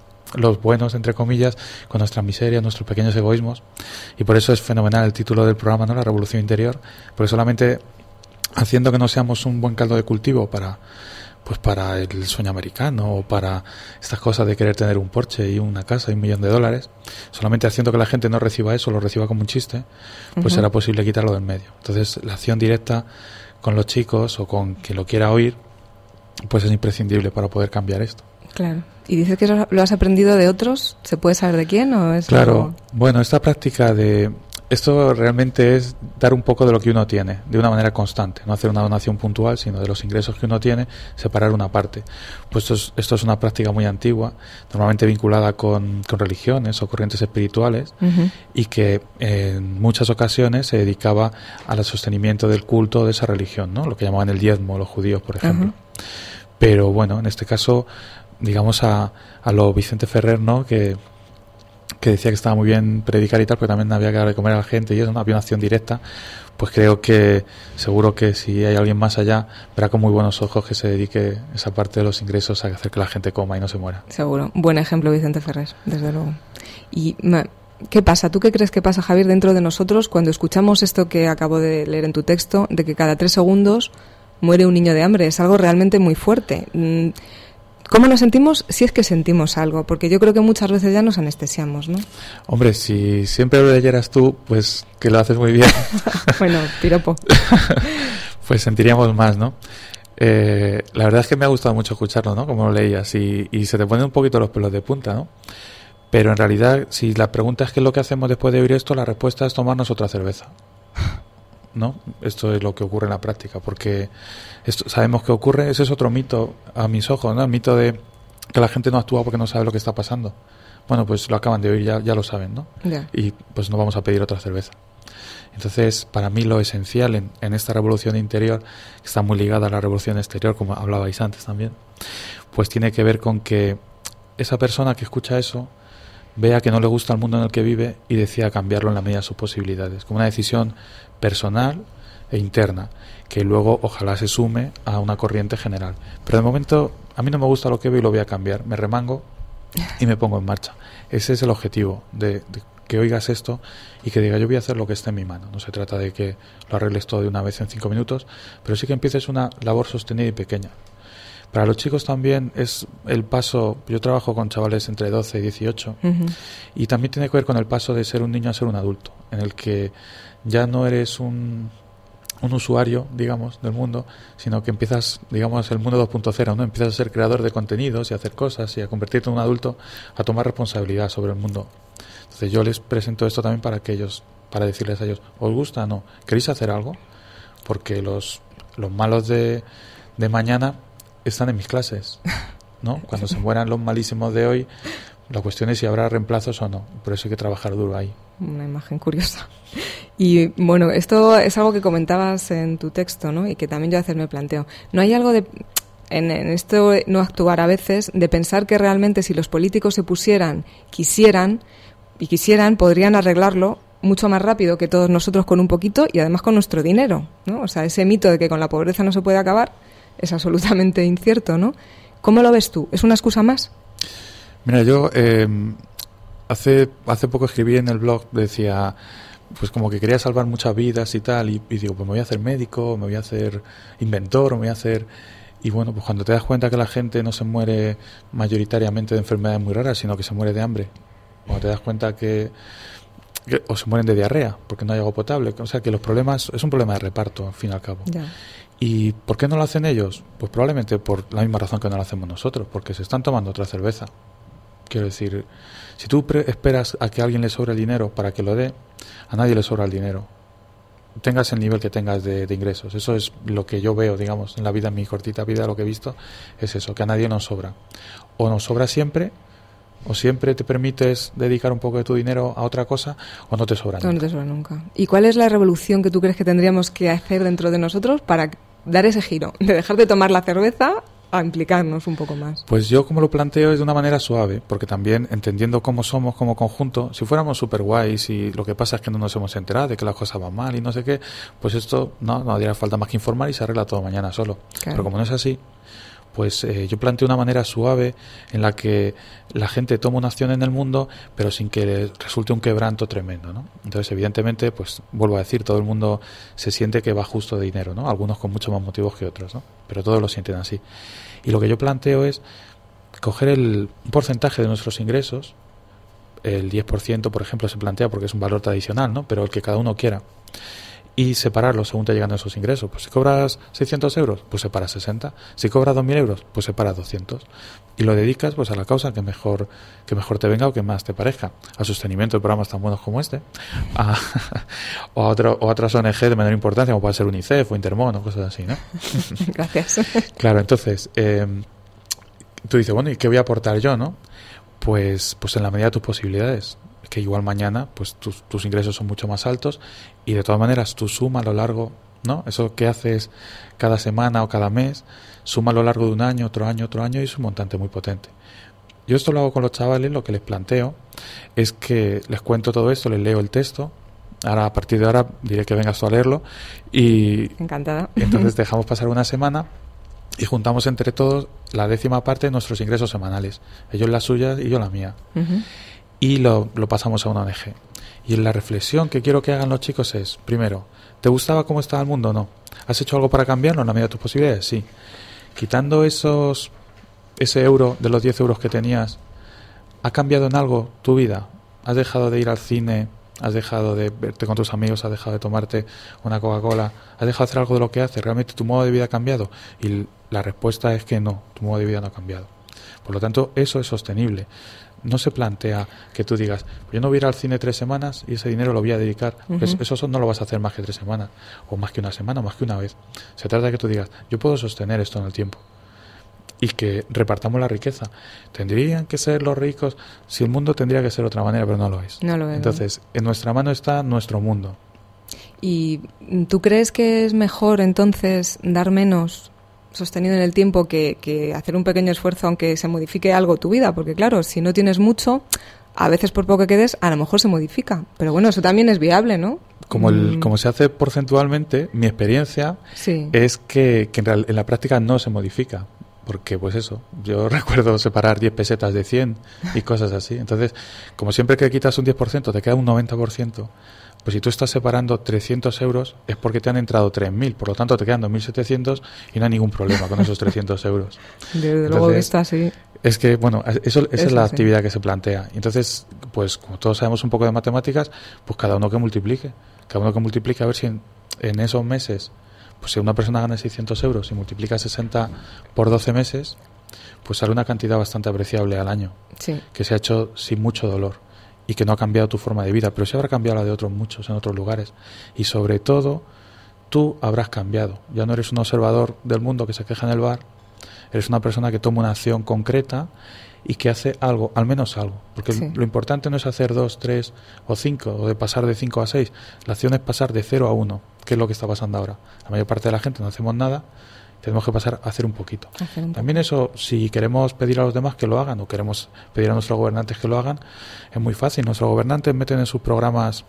los buenos, entre comillas, con nuestras miserias, nuestros pequeños egoísmos. Y por eso es fenomenal el título del programa, ¿no? La revolución interior, porque solamente haciendo que no seamos un buen caldo de cultivo para... pues para el sueño americano o para estas cosas de querer tener un Porsche y una casa y un millón de dólares, solamente haciendo que la gente no reciba eso, lo reciba como un chiste, pues uh-huh. será posible quitarlo del medio. Entonces la acción directa con los chicos o con quien lo quiera oír, pues es imprescindible para poder cambiar esto. Claro. ¿Y dices que lo has aprendido de otros? ¿Se puede saber de quién o es Claro. algo... Bueno, esta práctica de... Esto realmente es dar un poco de lo que uno tiene, de una manera constante, no hacer una donación puntual, sino de los ingresos que uno tiene, separar una parte. Pues esto es, esto es una práctica muy antigua, normalmente vinculada con, con religiones o corrientes espirituales, uh-huh. y que en muchas ocasiones se dedicaba al sostenimiento del culto de esa religión, ¿no? Lo que llamaban el diezmo los judíos, por ejemplo. Uh-huh. Pero bueno, en este caso, digamos a, a lo Vicente Ferrer, ¿no? Que que decía que estaba muy bien predicar y tal, pero también había que dar de comer a la gente y eso, no había una acción directa, pues creo que seguro que si hay alguien más allá, verá con muy buenos ojos que se dedique esa parte de los ingresos a hacer que la gente coma y no se muera. Seguro. Buen ejemplo, Vicente Ferrer, desde luego. Y ¿qué pasa? ¿Tú qué crees que pasa, Javier, dentro de nosotros cuando escuchamos esto que acabo de leer en tu texto, de que cada tres segundos muere un niño de hambre? Es algo realmente muy fuerte. ¿Cómo nos sentimos si es que sentimos algo? Porque yo creo que muchas veces ya nos anestesiamos, ¿no? Hombre, si siempre lo leyeras tú, pues que lo haces muy bien. Bueno, piropo. Pues sentiríamos más, ¿no? Eh, la verdad es que me ha gustado mucho escucharlo, ¿no? Como lo leías y, y se te ponen un poquito los pelos de punta, ¿no? Pero en realidad, si la pregunta es qué es lo que hacemos después de oír esto, la respuesta es tomarnos otra cerveza, ¿no? Esto es lo que ocurre en la práctica, porque esto sabemos que ocurre. Ese es otro mito a mis ojos, ¿no? El mito de que la gente no actúa porque no sabe lo que está pasando. Bueno, pues lo acaban de oír, ya, ya lo saben, ¿no? Yeah. Y pues no vamos a pedir otra cerveza. Entonces, para mí lo esencial en, en esta revolución interior, que está muy ligada a la revolución exterior, como hablabais antes también, pues tiene que ver con que esa persona que escucha eso vea que no le gusta el mundo en el que vive y decida cambiarlo en la medida de sus posibilidades, como una decisión personal e interna, que luego ojalá se sume a una corriente general. Pero de momento a mí no me gusta lo que veo y lo voy a cambiar. Me remango y me pongo en marcha. Ese es el objetivo de, de que oigas esto y que digas, yo voy a hacer lo que esté en mi mano. No se trata de que lo arregles todo de una vez en cinco minutos, pero sí que empieces una labor sostenida y pequeña. Para los chicos también es el paso, yo trabajo con chavales entre doce y dieciocho, uh-huh. y también tiene que ver con el paso de ser un niño a ser un adulto, en el que ya no eres un, un usuario, digamos, del mundo, sino que empiezas, digamos, el mundo dos punto cero, ¿no? Empiezas a ser creador de contenidos y a hacer cosas y a convertirte en un adulto, a tomar responsabilidad sobre el mundo. Entonces yo les presento esto también para que ellos, para decirles a ellos, ¿os gusta o no? ¿Queréis hacer algo? Porque los, los malos de, de mañana están en mis clases, ¿no? Cuando se mueran los malísimos de hoy, la cuestión es si habrá reemplazos o no. Por eso hay que trabajar duro ahí. Una imagen curiosa. Y bueno, esto es algo que comentabas en tu texto, ¿no? Y que también yo a veces me planteo. ¿No hay algo de, en, en esto no actuar a veces, de pensar que realmente si los políticos se pusieran, quisieran, y quisieran, podrían arreglarlo mucho más rápido que todos nosotros con un poquito y además con nuestro dinero, ¿no? O sea, ese mito de que con la pobreza no se puede acabar es absolutamente incierto, ¿no? ¿Cómo lo ves tú? ¿Es una excusa más? Mira, yo eh, hace hace poco escribí en el blog, decía, pues como que quería salvar muchas vidas y tal, y, y digo, pues me voy a hacer médico, me voy a hacer inventor, me voy a hacer... Y bueno, pues cuando te das cuenta que la gente no se muere mayoritariamente de enfermedades muy raras, sino que se muere de hambre, cuando te das cuenta que... que o se mueren de diarrea, porque no hay agua potable, o sea que los problemas, es un problema de reparto, al fin y al cabo. Ya. ¿Y por qué no lo hacen ellos? Pues probablemente por la misma razón que no lo hacemos nosotros, porque se están tomando otra cerveza. Quiero decir, si tú pre- esperas a que a alguien le sobre el dinero para que lo dé, a nadie le sobra el dinero. Tengas el nivel que tengas de, de ingresos. Eso es lo que yo veo, digamos, en la vida, en mi cortita vida, lo que he visto, es eso, que a nadie nos sobra. O nos sobra siempre, o siempre te permites dedicar un poco de tu dinero a otra cosa, o no te sobra nunca. No te sobra nunca. ¿Y cuál es la revolución que tú crees que tendríamos que hacer dentro de nosotros para dar ese giro, de dejar de tomar la cerveza a implicarnos un poco más? Pues yo como lo planteo es de una manera suave, porque también entendiendo cómo somos como conjunto, si fuéramos súper guays y lo que pasa es que no nos hemos enterado de que las cosas van mal y no sé qué, pues esto no, no haría falta más que informar y se arregla todo mañana solo. Claro. Pero como no es así, pues eh, yo planteo una manera suave en la que la gente toma una acción en el mundo, pero sin que le resulte un quebranto tremendo, ¿no? Entonces, evidentemente, pues vuelvo a decir, todo el mundo se siente que va justo de dinero, ¿no? Algunos con muchos más motivos que otros, ¿no? Pero todos lo sienten así. Y lo que yo planteo es coger el un porcentaje de nuestros ingresos, el diez por ciento, por ejemplo, se plantea porque es un valor tradicional, ¿no? Pero el que cada uno quiera. Y separarlo según te llegan esos ingresos. Pues si cobras seiscientos euros, pues separa sesenta. Si cobras dos mil euros, pues separa doscientos. Y lo dedicas pues a la causa que mejor que mejor te venga o que más te parezca. Al sostenimiento de programas tan buenos como este. A, o, a otro, o a otras O N G de menor importancia, como puede ser UNICEF o Intermón o cosas así, ¿no? Gracias. Claro, entonces, eh, tú dices, bueno, ¿y qué voy a aportar yo, no? Pues, pues en la medida de tus posibilidades. Que igual mañana pues tus, tus ingresos son mucho más altos y de todas maneras tu suma a lo largo, ¿no? Eso que haces cada semana o cada mes, suma a lo largo de un año, otro año, otro año y es un montante muy potente. Yo esto lo hago con los chavales, lo que les planteo es que les cuento todo esto, les leo el texto, ahora a partir de ahora diré que vengas tú a leerlo y encantada. Y entonces dejamos pasar una semana y juntamos entre todos la décima parte de nuestros ingresos semanales, ellos la suya y yo la mía. Uh-huh. Y lo, lo pasamos a una O N G. Y la reflexión que quiero que hagan los chicos es, primero, ¿te gustaba cómo estaba el mundo o no? ¿Has hecho algo para cambiarlo en la medida de tus posibilidades? Sí. Quitando esos ese euro de los diez euros que tenías, ¿ha cambiado en algo tu vida? ¿Has dejado de ir al cine? ¿Has dejado de verte con tus amigos? ¿Has dejado de tomarte una Coca-Cola? ¿Has dejado de hacer algo de lo que haces? ¿Realmente tu modo de vida ha cambiado? Y la respuesta es que no, tu modo de vida no ha cambiado. Por lo tanto, eso es sostenible. No se plantea que tú digas, yo no voy a ir al cine tres semanas y ese dinero lo voy a dedicar. Uh-huh. Pues eso no lo vas a hacer más que tres semanas, o más que una semana, o más que una vez. Se trata de que tú digas, yo puedo sostener esto en el tiempo. Y que repartamos la riqueza. ¿Tendrían que ser los ricos? Si el mundo tendría que ser de otra manera, pero no lo es. No lo es. Entonces, en nuestra mano está nuestro mundo. ¿Y tú crees que es mejor entonces dar menos sostenido en el tiempo que, que hacer un pequeño esfuerzo aunque se modifique algo tu vida? Porque claro, si no tienes mucho, a veces por poco que des, a lo mejor se modifica. Pero bueno, eso también es viable, ¿no? Como el, mm. como se hace porcentualmente, mi experiencia sí. es que, que en, real, en la práctica no se modifica. porque pues eso, yo recuerdo separar diez pesetas de cien y cosas así. Entonces, como siempre que quitas un diez por ciento te queda un noventa por ciento. Pues si tú estás separando trescientos euros es porque te han entrado tres mil, por lo tanto te quedan dos mil setecientos y no hay ningún problema con esos trescientos euros. Desde luego visto así. Es que, bueno, eso, esa eso es la sí. actividad que se plantea. Y entonces, pues como todos sabemos un poco de matemáticas, pues cada uno que multiplique. Cada uno que multiplique a ver si en, en esos meses, pues si una persona gana seiscientos euros y multiplica sesenta por doce meses, pues sale una cantidad bastante apreciable al año. Sí. Que se ha hecho sin mucho dolor. Y que no ha cambiado tu forma de vida, pero sí habrá cambiado la de otros muchos en otros lugares. Y sobre todo, tú habrás cambiado. Ya no eres un observador del mundo que se queja en el bar, eres una persona que toma una acción concreta y que hace algo, al menos algo. Porque sí. Lo importante no es hacer dos, tres o cinco, o de pasar de cinco a seis. La acción es pasar de cero a uno, que es lo que está pasando ahora. La mayor parte de la gente no hacemos nada, tenemos que pasar a hacer un poquito. Hacer un También eso, si queremos pedir a los demás que lo hagan o queremos pedir a nuestros gobernantes que lo hagan, es muy fácil. Nuestros gobernantes meten en sus programas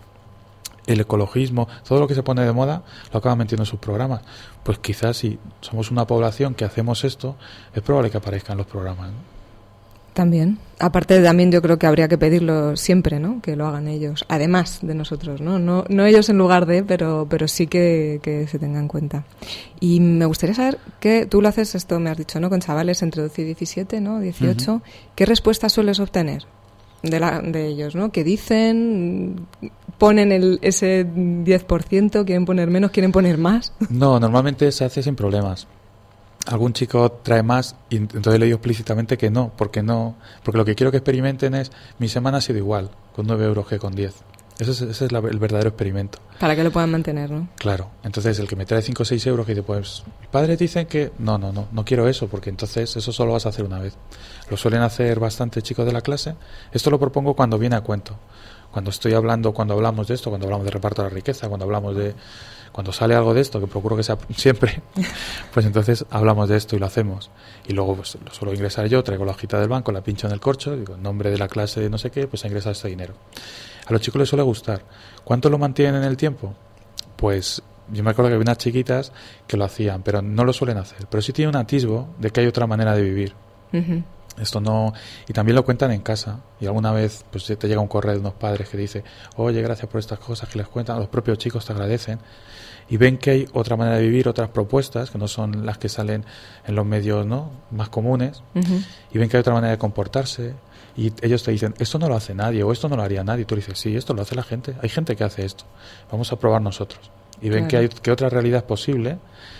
el ecologismo, todo lo que se pone de moda lo acaban metiendo en sus programas. Pues quizás si somos una población que hacemos esto, es probable que aparezcan los programas, ¿no? También. Aparte, también yo creo que habría que pedirlo siempre, ¿no? Que lo hagan ellos, además de nosotros, ¿no? No, no ellos en lugar de, pero, pero sí que, que se tenga en cuenta. Y me gustaría saber que tú lo haces, esto me has dicho, ¿no? Con chavales entre doce y diecisiete, ¿no? dieciocho. Uh-huh. ¿Qué respuestas sueles obtener de, la, de ellos, ¿no? ¿Qué dicen? ¿Ponen el, ese diez por ciento? ¿Quieren poner menos? ¿Quieren poner más? No, normalmente se hace sin problemas. Algún chico trae más y entonces le digo explícitamente que no, porque no, porque lo que quiero que experimenten es mi semana ha sido igual con nueve euros que con diez. Ese es, ese es la, el verdadero experimento. Para que lo puedan mantener, ¿no? Claro. Entonces el que me trae cinco o seis euros que dice, pues mis padres dicen que no, no, no, no quiero eso, porque entonces eso solo vas a hacer una vez. Lo suelen hacer bastantes chicos de la clase. Esto lo propongo cuando viene a cuento. Cuando estoy hablando, cuando hablamos de esto, cuando hablamos de reparto de la riqueza, cuando hablamos de... Cuando sale algo de esto, que procuro que sea siempre, pues entonces hablamos de esto y lo hacemos. Y luego pues lo suelo ingresar yo, traigo la hojita del banco, la pincho en el corcho, digo, en nombre de la clase de no sé qué, pues ha ingresado este dinero. A los chicos les suele gustar. ¿Cuánto lo mantienen en el tiempo? Pues yo me acuerdo que había unas chiquitas que lo hacían, pero no lo suelen hacer. Pero sí tiene un atisbo de que hay otra manera de vivir. Uh-huh. Esto no, y también lo cuentan en casa, y alguna vez pues te llega un correo de unos padres que dice, oye, gracias por estas cosas que les cuentan, los propios chicos te agradecen, y ven que hay otra manera de vivir, otras propuestas que no son las que salen en los medios, ¿no?, más comunes, uh-huh. Y ven que hay otra manera de comportarse, y ellos te dicen, esto no lo hace nadie, o esto no lo haría nadie, y tú le dices, sí, esto lo hace la gente, hay gente que hace esto, vamos a probar nosotros, y ven claro. que hay que otra realidad es posible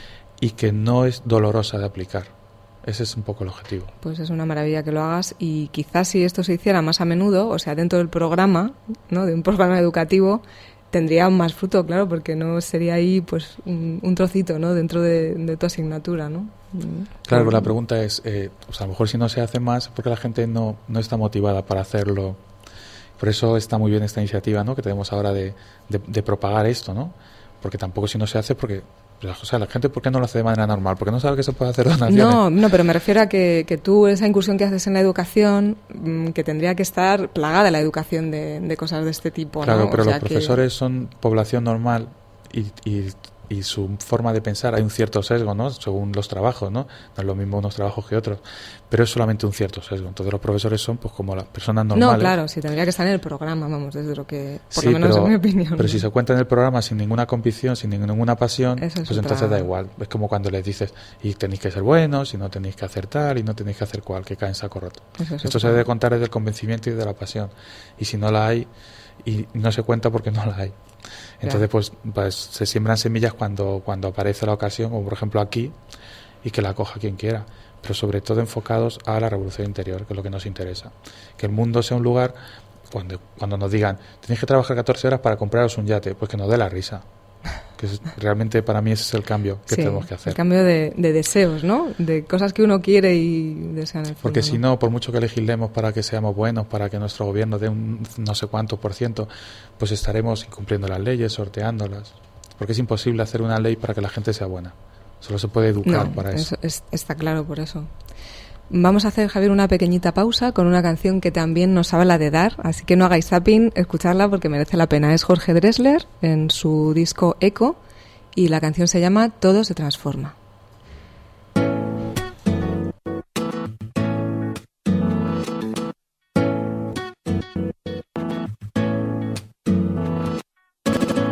y que no es dolorosa de aplicar. Ese es un poco el objetivo. Pues es una maravilla que lo hagas, y quizás si esto se hiciera más a menudo, o sea, dentro del programa, ¿no?, de un programa educativo, tendría más fruto, claro, porque no sería ahí pues un, un trocito, ¿no?, dentro de, de tu asignatura, ¿no? Claro, pero la pregunta es, eh, pues a lo mejor si no se hace más, porque la gente no, no está motivada para hacerlo. Por eso está muy bien esta iniciativa, ¿no?, que tenemos ahora de, de, de propagar esto, ¿no? Porque tampoco si no se hace, porque... O sea, la gente, ¿por qué no lo hace de manera normal? Porque no sabe que se puede hacer donaciones. No, no, pero me refiero a que, que tú, esa incursión que haces en la educación, que tendría que estar plagada la educación de, de cosas de este tipo, claro, ¿no? pero o sea los profesores que... son población normal y, y, y su forma de pensar, hay un cierto sesgo, ¿no?, según los trabajos, ¿no? No es lo mismo unos trabajos que otros, pero es solamente un cierto sesgo. Entonces los profesores son pues como las personas normales. No, claro, sí, tendría que estar en el programa, vamos, desde lo que, por sí, lo menos pero, en mi opinión. Pero ¿no? si se cuenta en el programa sin ninguna convicción, sin ninguna pasión, pues otra... entonces da igual. Es como cuando les dices, y tenéis que ser buenos, y no tenéis que hacer tal, y no tenéis que hacer cual, que cae en saco roto. Eso Esto se debe contar desde el convencimiento y de la pasión. Y si no la hay, y no se cuenta porque no la hay. Entonces pues, pues se siembran semillas cuando, cuando aparece la ocasión, como por ejemplo aquí, y que la coja quien quiera, pero sobre todo enfocados a la revolución interior, que es lo que nos interesa. Que el mundo sea un lugar, cuando, cuando nos digan, tenéis que trabajar catorce horas para compraros un yate, pues que nos dé la risa. Que es, realmente para mí ese es el cambio que sí, tenemos que hacer. El cambio de, de deseos, ¿no? De cosas que uno quiere y desea en el fondo. Porque ¿no? si no, por mucho que legislemos para que seamos buenos, para que nuestro gobierno dé un no sé cuánto por ciento, pues estaremos incumpliendo las leyes, sorteándolas. Porque es imposible hacer una ley para que la gente sea buena. Solo se puede educar no, para eso. eso es, está claro por eso. Vamos a hacer, Javier, una pequeñita pausa con una canción que también nos habla de dar, así que no hagáis zapping, escucharla porque merece la pena. Es Jorge Drexler en su disco Eco y la canción se llama Todo se transforma.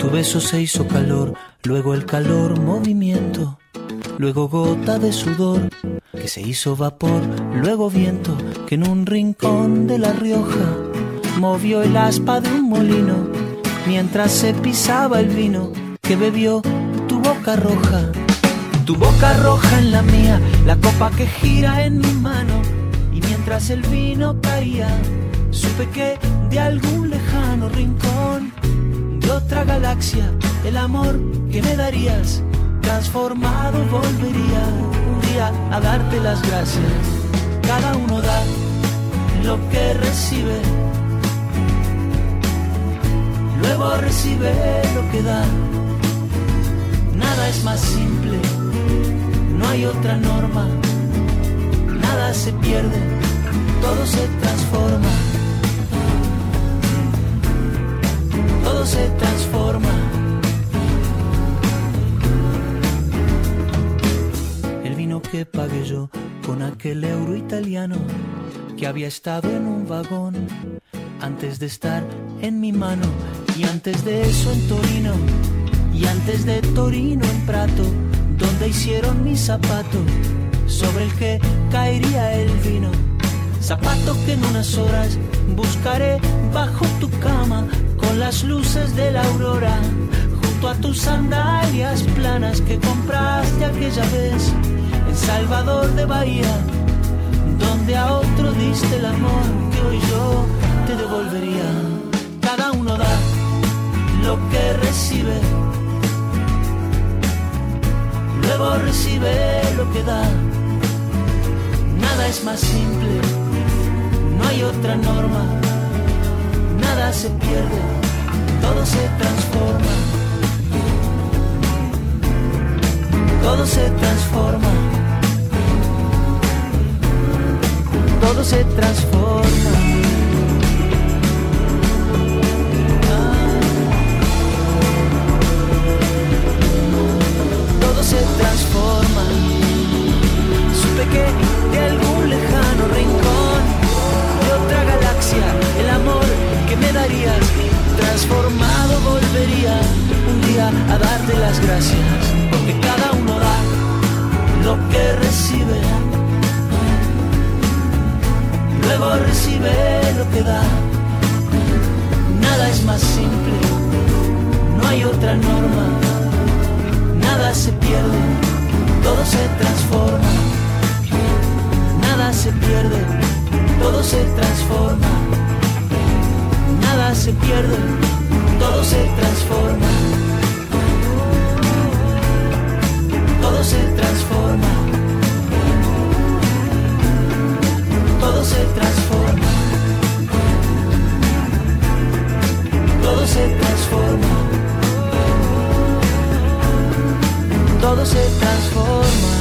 Tu beso se hizo calor, luego el calor movimiento, luego gota de sudor que se hizo vapor, luego viento que en un rincón de La Rioja movió el aspa de un molino mientras se pisaba el vino que bebió tu boca roja. Tu boca roja en la mía, la copa que gira en mi mano, y mientras el vino caía supe que de algún lejano rincón de otra galaxia el amor que me darías transformado volvería un día a darte las gracias. Cada uno da lo que recibe, luego recibe lo que da. Nada es más simple, no hay otra norma. Nada se pierde, todo se transforma. Todo se transforma. El vino que pagué yo con aquel euro italiano que había estado en un vagón antes de estar en mi mano, y antes de eso en Torino, y antes de Torino en Prato, donde hicieron mi zapato sobre el que caería el vino. Zapato que en unas horas buscaré bajo tu cama con las luces de la aurora, junto a tus sandalias planas que compraste aquella vez en Salvador de Bahía, donde a otro diste el amor que hoy yo te devolvería. Cada uno da lo que recibe, luego recibe lo que da. Nada es más simple, no hay otra norma. Nada se pierde, todo se transforma. Todo se transforma. Todo se transforma. Todo se transforma. Supe que de algún lejano rincón de otra galaxia el amor que me darías transformado volvería un día a darte las gracias, porque cada uno da lo que recibe, luego recibe lo que da. Nada es más simple, no hay otra norma. Nada se pierde, todo se transforma. Nada se pierde, todo se transforma. Nada se pierde, todo se transforma. Todo se transforma. Todo se transforma. Todo se transforma. Todo se transforma.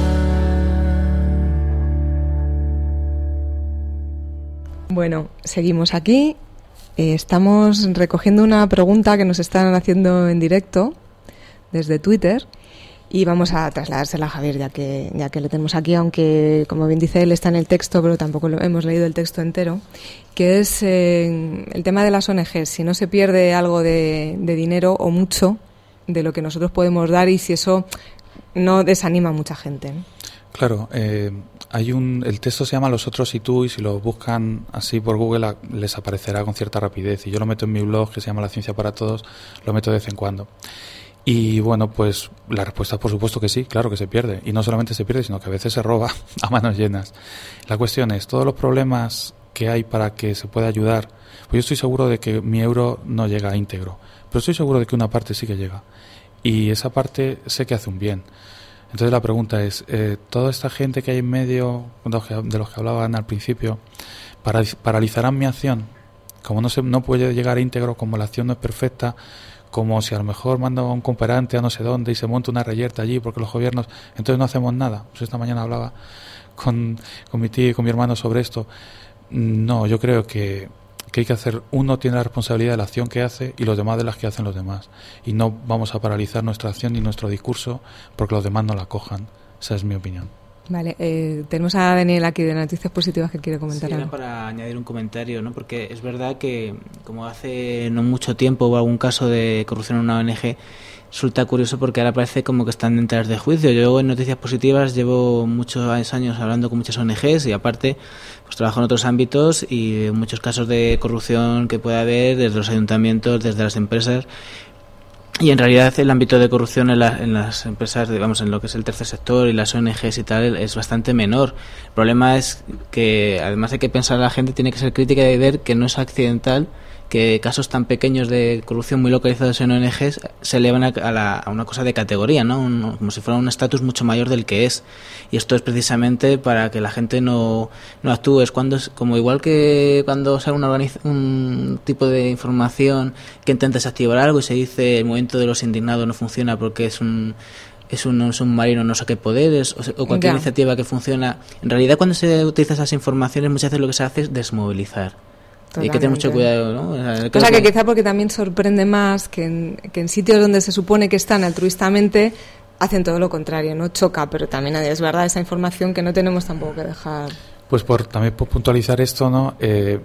Bueno, seguimos aquí. Eh, estamos recogiendo una pregunta que nos están haciendo en directo desde Twitter y vamos a trasladársela a Javier, ya que ya que le tenemos aquí, aunque como bien dice él está en el texto, pero tampoco lo, hemos leído el texto entero, que es eh, el tema de las O N Ges, si no se pierde algo de, de dinero o mucho de lo que nosotros podemos dar y si eso no desanima a mucha gente, ¿no? Claro, eh, hay un, el texto se llama Los otros y tú, y si lo buscan así por Google a, les aparecerá con cierta rapidez, y yo lo meto en mi blog que se llama La Ciencia para Todos, lo meto de vez en cuando. Y bueno, pues la respuesta es por supuesto que sí, claro que se pierde, y no solamente se pierde, sino que a veces se roba a manos llenas. La cuestión es, todos los problemas que hay para que se pueda ayudar, pues yo estoy seguro de que mi euro no llega íntegro, pero estoy seguro de que una parte sí que llega, y esa parte sé que hace un bien. Entonces la pregunta es, eh, toda esta gente que hay en medio, de los que, de los que hablaban al principio, paralizarán mi acción. Como no se no puede llegar íntegro, como la acción no es perfecta, como si a lo mejor mando a un cooperante a no sé dónde y se monta una reyerta allí porque los gobiernos, entonces no hacemos nada. Pues esta mañana hablaba con, con mi tío y con mi hermano sobre esto. No, yo creo que, que hay que hacer, uno tiene la responsabilidad de la acción que hace y los demás de las que hacen los demás. Y no vamos a paralizar nuestra acción ni nuestro discurso porque los demás no la cojan. Esa es mi opinión. Vale, eh, tenemos a Daniel aquí de Noticias Positivas que quiere comentar sí, algo. Era para añadir un comentario, ¿no? Porque es verdad que, como hace no mucho tiempo hubo algún caso de corrupción en una O N Ge, resulta curioso porque ahora parece como que están en tras de juicio. Yo en Noticias Positivas llevo muchos años hablando con muchas O N Ges y aparte pues trabajo en otros ámbitos y muchos casos de corrupción que puede haber desde los ayuntamientos, desde las empresas. Y en realidad el ámbito de corrupción en, la, en las empresas, digamos, en lo que es el tercer sector y las O N Ges y tal, es bastante menor. El problema es que, además hay que pensar, la gente tiene que ser crítica y ver que no es accidental que casos tan pequeños de corrupción muy localizados en O N Ges se elevan a, a, la, a una cosa de categoría, ¿no? Un, como si fuera un estatus mucho mayor del que es. Y esto es precisamente para que la gente no, no actúe. Es cuando es como igual que cuando sale una organiz- un tipo de información que intenta desactivar algo y se dice el movimiento de los indignados no funciona porque es un es un submarino no sé qué poderes o, o cualquier ya. iniciativa que funciona. En realidad, cuando se utilizan esas informaciones, muchas veces lo que se hace es desmovilizar. Totalmente. Hay que tener mucho cuidado, ¿no? O sea, Cosa que, que quizá porque también sorprende más que en, que en sitios donde se supone que están altruistamente hacen todo lo contrario, ¿no? Choca, pero también es verdad esa información que no tenemos tampoco que dejar. Pues por también por puntualizar esto, ¿no? Eh,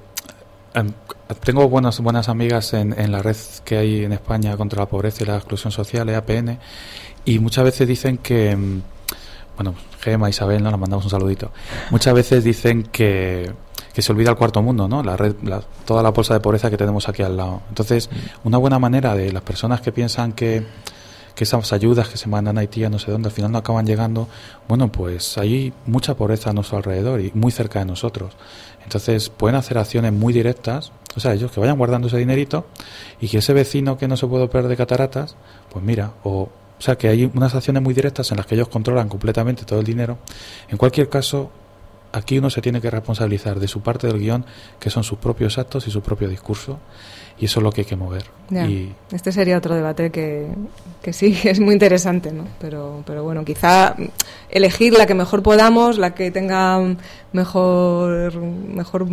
tengo buenas buenas amigas en, en la red que hay en España contra la pobreza y la exclusión social, E A P N, y muchas veces dicen que, bueno, Gema, Isabel, ¿no? Nos mandamos un saludito. Muchas veces dicen que que se olvida el cuarto mundo, ¿no? La red, la, toda la bolsa de pobreza que tenemos aquí al lado. Entonces, una buena manera de las personas que piensan que, que esas ayudas que se mandan a Haití, a no sé dónde, al final no acaban llegando, bueno, pues hay mucha pobreza a nuestro alrededor y muy cerca de nosotros. Entonces, pueden hacer acciones muy directas, o sea, ellos que vayan guardando ese dinerito y que ese vecino que no se puede operar de cataratas, pues mira, o... O sea, que hay unas acciones muy directas en las que ellos controlan completamente todo el dinero. En cualquier caso, aquí uno se tiene que responsabilizar de su parte del guión, que son sus propios actos y su propio discurso, y eso es lo que hay que mover. Ya, y... Este sería otro debate que, que sí, es muy interesante, ¿no? Pero, pero bueno, quizá elegir la que mejor podamos, la que tenga mejor, mejor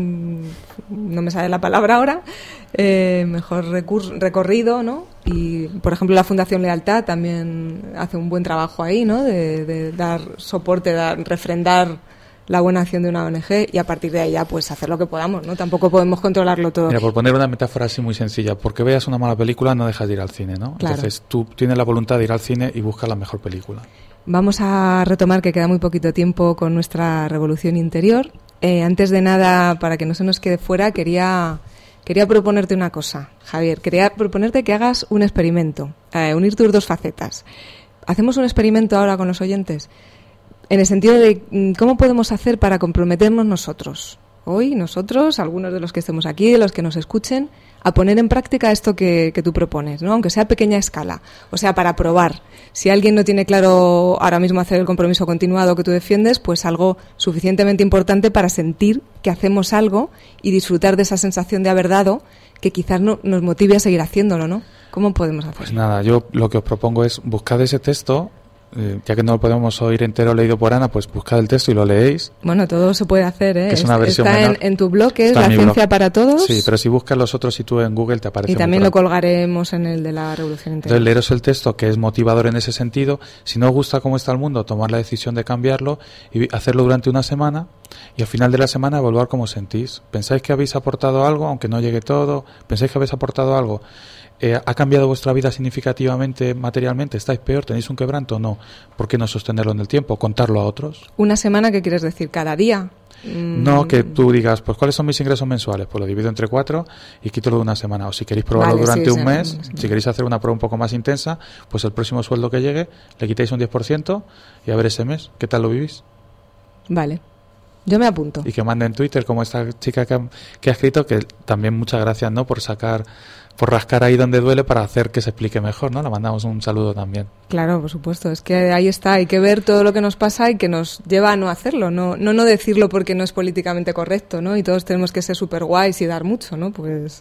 no me sale la palabra ahora, eh, mejor recurso, recorrido, ¿no? Y, por ejemplo, la Fundación Lealtad también hace un buen trabajo ahí, ¿no? De, de dar soporte, dar, refrendar la buena acción de una O N Ge y a partir de ahí ya pues hacer lo que podamos, ¿no? Tampoco podemos controlarlo todo. Mira, por poner una metáfora así muy sencilla, porque veas una mala película no dejas de ir al cine, ¿no? Claro. Entonces tú tienes la voluntad de ir al cine y buscar la mejor película. Vamos a retomar, que queda muy poquito tiempo, con nuestra revolución interior. Eh, antes de nada, para que no se nos quede fuera, quería, quería proponerte una cosa, Javier. Quería proponerte que hagas un experimento, eh, unir tus dos facetas. Hacemos un experimento ahora con los oyentes. En el sentido de cómo podemos hacer para comprometernos nosotros, hoy, nosotros, algunos de los que estemos aquí, de los que nos escuchen, a poner en práctica esto que, que tú propones, ¿no? Aunque sea a pequeña escala, o sea, para probar. Si alguien no tiene claro ahora mismo hacer el compromiso continuado que tú defiendes, pues algo suficientemente importante para sentir que hacemos algo y disfrutar de esa sensación de haber dado, que quizás no, nos motive a seguir haciéndolo, ¿no? ¿Cómo podemos hacerlo? Pues nada, yo lo que os propongo es buscar ese texto. Eh, ya que no lo podemos oír entero leído por Ana, pues buscad el texto y lo leéis. Bueno, todo se puede hacer, ¿eh? Que es una versión Está menor. En, en tu blog, que es Está La en mi Ciencia blog. para Todos. Sí, pero si buscas los otros y tú en Google te aparece. Y también muy lo pronto. colgaremos en el de la Revolución Interior. Entonces leeros el texto, que es motivador en ese sentido. Si no os gusta cómo está el mundo, tomar la decisión de cambiarlo y hacerlo durante una semana, y al final de la semana evaluar cómo os sentís. ¿Pensáis que habéis aportado algo, aunque no llegue todo? ¿Pensáis que habéis aportado algo? Eh, ¿Ha cambiado vuestra vida significativamente materialmente? ¿Estáis peor? ¿Tenéis un quebranto? No. ¿Por qué no sostenerlo en el tiempo? ¿Contarlo a otros? ¿Una semana qué quieres decir? ¿Cada día? Mm. No, que tú digas, pues ¿cuáles son mis ingresos mensuales? Pues lo divido entre cuatro y quito lo de una semana. O si queréis probarlo Vale, durante sí, un sí, mes, sí, sí. si queréis hacer una prueba un poco más intensa, pues el próximo sueldo que llegue le quitáis un diez por ciento y a ver ese mes, ¿qué tal lo vivís? Vale. Yo me apunto. Y que mande en Twitter, como esta chica que ha, que ha escrito, que también muchas gracias, ¿no? Por sacar, por rascar ahí donde duele para hacer que se explique mejor, ¿no? Le mandamos un saludo también. Claro, por supuesto. Es que ahí está. Hay que ver todo lo que nos pasa y que nos lleva a no hacerlo. No no, no decirlo porque no es políticamente correcto, ¿no? Y todos tenemos que ser súper guays y dar mucho, ¿no? Pues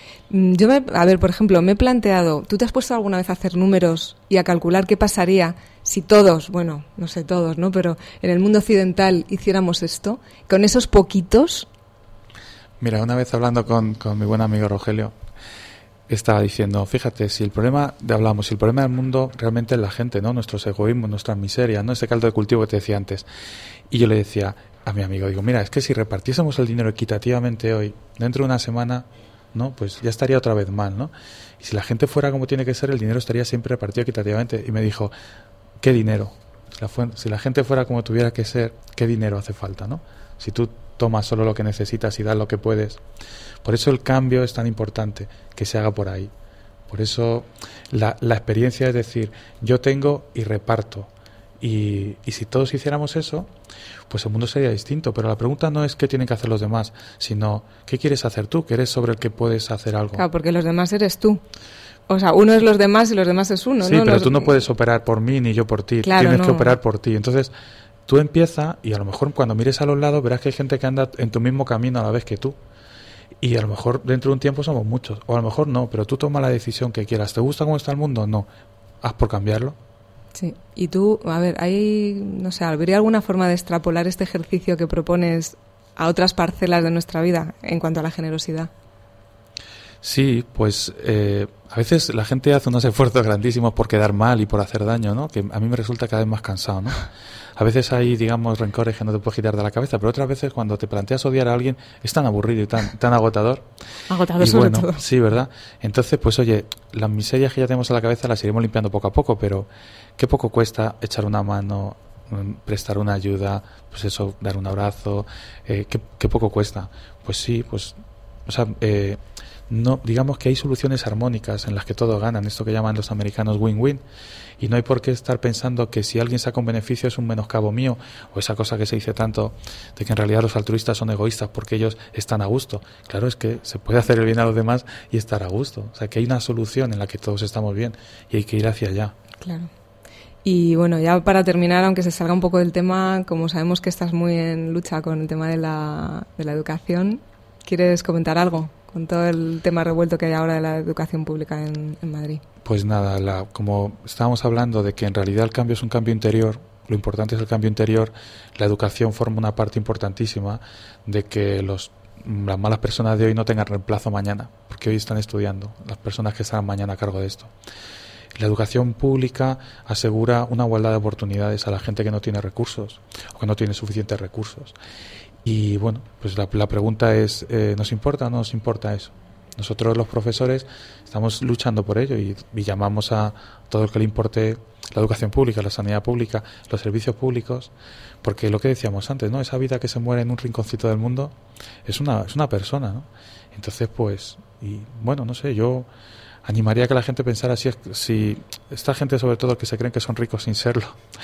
yo, me, a ver, por ejemplo, me he planteado... ¿Tú te has puesto alguna vez a hacer números y a calcular qué pasaría si todos, bueno, no sé todos, ¿no? Pero en el mundo occidental hiciéramos esto, con esos poquitos? Mira, una vez hablando con, con mi buen amigo Rogelio, estaba diciendo, fíjate, si el problema, de hablamos, si el problema del mundo realmente es la gente, ¿no? Nuestros egoísmos, nuestras miserias, ¿no? Ese caldo de cultivo que te decía antes. Y yo le decía a mi amigo, digo, mira, es que si repartiésemos el dinero equitativamente hoy, dentro de una semana, ¿no? Pues ya estaría otra vez mal, ¿no? Y si la gente fuera como tiene que ser, el dinero estaría siempre repartido equitativamente. Y me dijo, ¿qué dinero? Si la, fu- si la gente fuera como tuviera que ser, ¿qué dinero hace falta, no? Si tú tomas solo lo que necesitas y das lo que puedes. Por eso el cambio es tan importante, que se haga por ahí. Por eso la, la experiencia es decir, yo tengo y reparto. Y, y si todos hiciéramos eso, pues el mundo sería distinto. Pero la pregunta no es qué tienen que hacer los demás, sino qué quieres hacer tú, que eres sobre el que puedes hacer algo. Claro, porque los demás eres tú. O sea, uno es los demás y los demás es uno, sí, ¿no? pero los... tú no puedes operar por mí ni yo por ti. Claro, Tienes no. que operar por ti. Entonces, tú empieza y a lo mejor cuando mires a los lados verás que hay gente que anda en tu mismo camino a la vez que tú. Y a lo mejor dentro de un tiempo somos muchos. O a lo mejor no, pero tú toma la decisión que quieras. ¿Te gusta cómo está el mundo? No. Haz por cambiarlo. Sí. Y tú, a ver, hay, no sé, ¿habría alguna forma de extrapolar este ejercicio que propones a otras parcelas de nuestra vida en cuanto a la generosidad? Sí, pues eh, a veces la gente hace unos esfuerzos grandísimos por quedar mal y por hacer daño, ¿no? Que a mí me resulta cada vez más cansado, ¿no? A veces hay, digamos, rencores que no te puedes quitar de la cabeza, pero otras veces cuando te planteas odiar a alguien es tan aburrido y tan, tan agotador. Agotador y sobre bueno, todo. Sí, ¿verdad? Entonces, pues oye, las miserias que ya tenemos en la cabeza las iremos limpiando poco a poco, pero qué poco cuesta echar una mano, prestar una ayuda, pues eso, dar un abrazo, eh, qué, qué poco cuesta. Pues sí, pues, o sea, eh, no, digamos que hay soluciones armónicas en las que todos ganan, esto que llaman los americanos win-win, y no hay por qué estar pensando que si alguien saca un beneficio es un menoscabo mío, o esa cosa que se dice tanto de que en realidad los altruistas son egoístas porque ellos están a gusto. Claro, es que se puede hacer el bien a los demás y estar a gusto, o sea que hay una solución en la que todos estamos bien y hay que ir hacia allá. Claro. Y bueno, ya para terminar, aunque se salga un poco del tema, como sabemos que estás muy en lucha con el tema de la, de la educación, ¿quieres comentar algo con todo el tema revuelto que hay ahora de la educación pública en, en Madrid? Pues nada, la, como estábamos hablando de que en realidad el cambio es un cambio interior, lo importante es el cambio interior, la educación forma una parte importantísima de que los, las malas personas de hoy no tengan reemplazo mañana, porque hoy están estudiando, las personas que estarán mañana a cargo de esto. La educación pública asegura una igualdad de oportunidades a la gente que no tiene recursos o que no tiene suficientes recursos. Y bueno, pues la, la pregunta es, eh, ¿nos importa o no nos importa eso? Nosotros los profesores estamos luchando por ello y, y llamamos a todo el que le importe la educación pública, la sanidad pública, los servicios públicos, porque lo que decíamos antes, ¿no? Esa vida que se muere en un rinconcito del mundo es una, es una persona, ¿no? Entonces, pues, y bueno, no sé, yo animaría a que la gente pensara si, si esta gente, sobre todo, que se creen que son ricos sin serlo,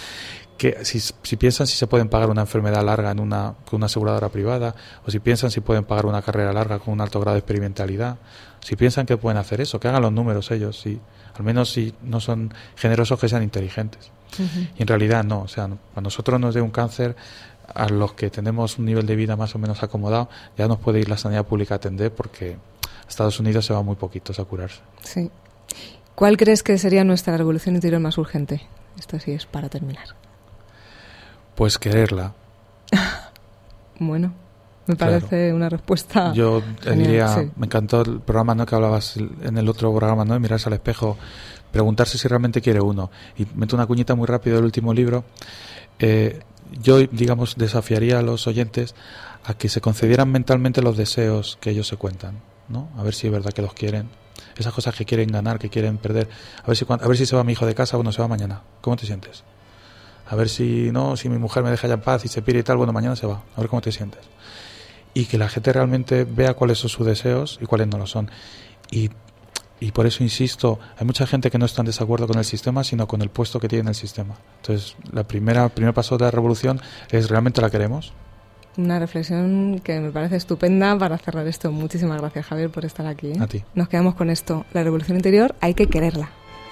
que si, si piensan si se pueden pagar una enfermedad larga en una, con una aseguradora privada, o si piensan si pueden pagar una carrera larga con un alto grado de experimentalidad, si piensan que pueden hacer eso, que hagan los números ellos, si, al menos si no son generosos, que sean inteligentes. Uh-huh. Y en realidad no, o sea, a nosotros nos dé un cáncer, a los que tenemos un nivel de vida más o menos acomodado, ya nos puede ir la sanidad pública a atender, porque a Estados Unidos se va muy poquitos a curarse. Sí. ¿Cuál crees que sería nuestra revolución interior más urgente? Esto sí es para terminar. Pues quererla. Bueno, me parece claro. Una respuesta. Yo genial, diría, sí. Me encantó el programa, ¿no?, que hablabas en el otro programa, ¿no?, de mirarse al espejo, preguntarse si realmente quiere uno. Y meto una cuñita muy rápido del último libro. Eh, yo, digamos, desafiaría a los oyentes a que se concedieran mentalmente los deseos que ellos se cuentan, ¿no? A ver si es verdad que los quieren. Esas cosas que quieren ganar, que quieren perder. A ver si, a ver si se va mi hijo de casa o no se va mañana. ¿Cómo te sientes? A ver si no, si mi mujer me deja ya en paz y se pide y tal, bueno, mañana se va. A ver cómo te sientes. Y que la gente realmente vea cuáles son sus deseos y cuáles no lo son. Y, y por eso insisto, hay mucha gente que no está en desacuerdo con el sistema, sino con el puesto que tiene en el sistema. Entonces, la primera, el primer paso de la revolución es, ¿realmente la queremos? Una reflexión que me parece estupenda para cerrar esto. Muchísimas gracias, Javier, por estar aquí, ¿eh? A ti. Nos quedamos con esto. La revolución interior hay que quererla.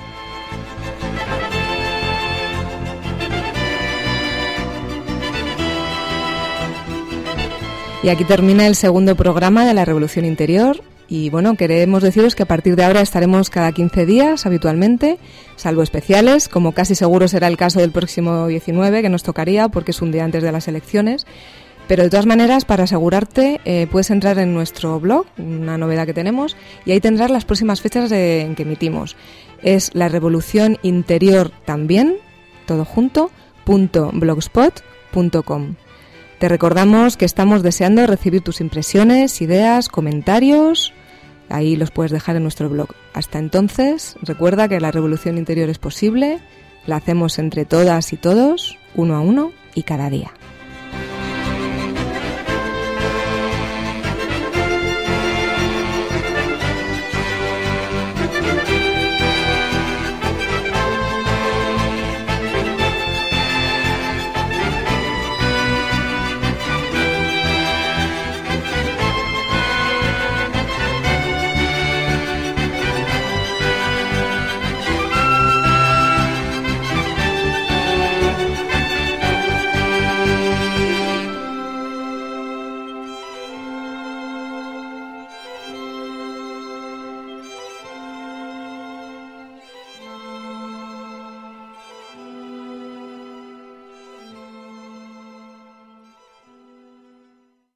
Y aquí termina el segundo programa de la Revolución Interior. Y bueno, queremos deciros que a partir de ahora estaremos cada quince días habitualmente, salvo especiales, como casi seguro será el caso del próximo diecinueve, que nos tocaría porque es un día antes de las elecciones. Pero de todas maneras, para asegurarte, eh, puedes entrar en nuestro blog, una novedad que tenemos, y ahí tendrás las próximas fechas de, en que emitimos. Es La Revolución Interior también, todo junto, punto blogspot punto com. Te recordamos que estamos deseando recibir tus impresiones, ideas, comentarios. Ahí los puedes dejar en nuestro blog. Hasta entonces, recuerda que la revolución interior es posible, la hacemos entre todas y todos, uno a uno y cada día.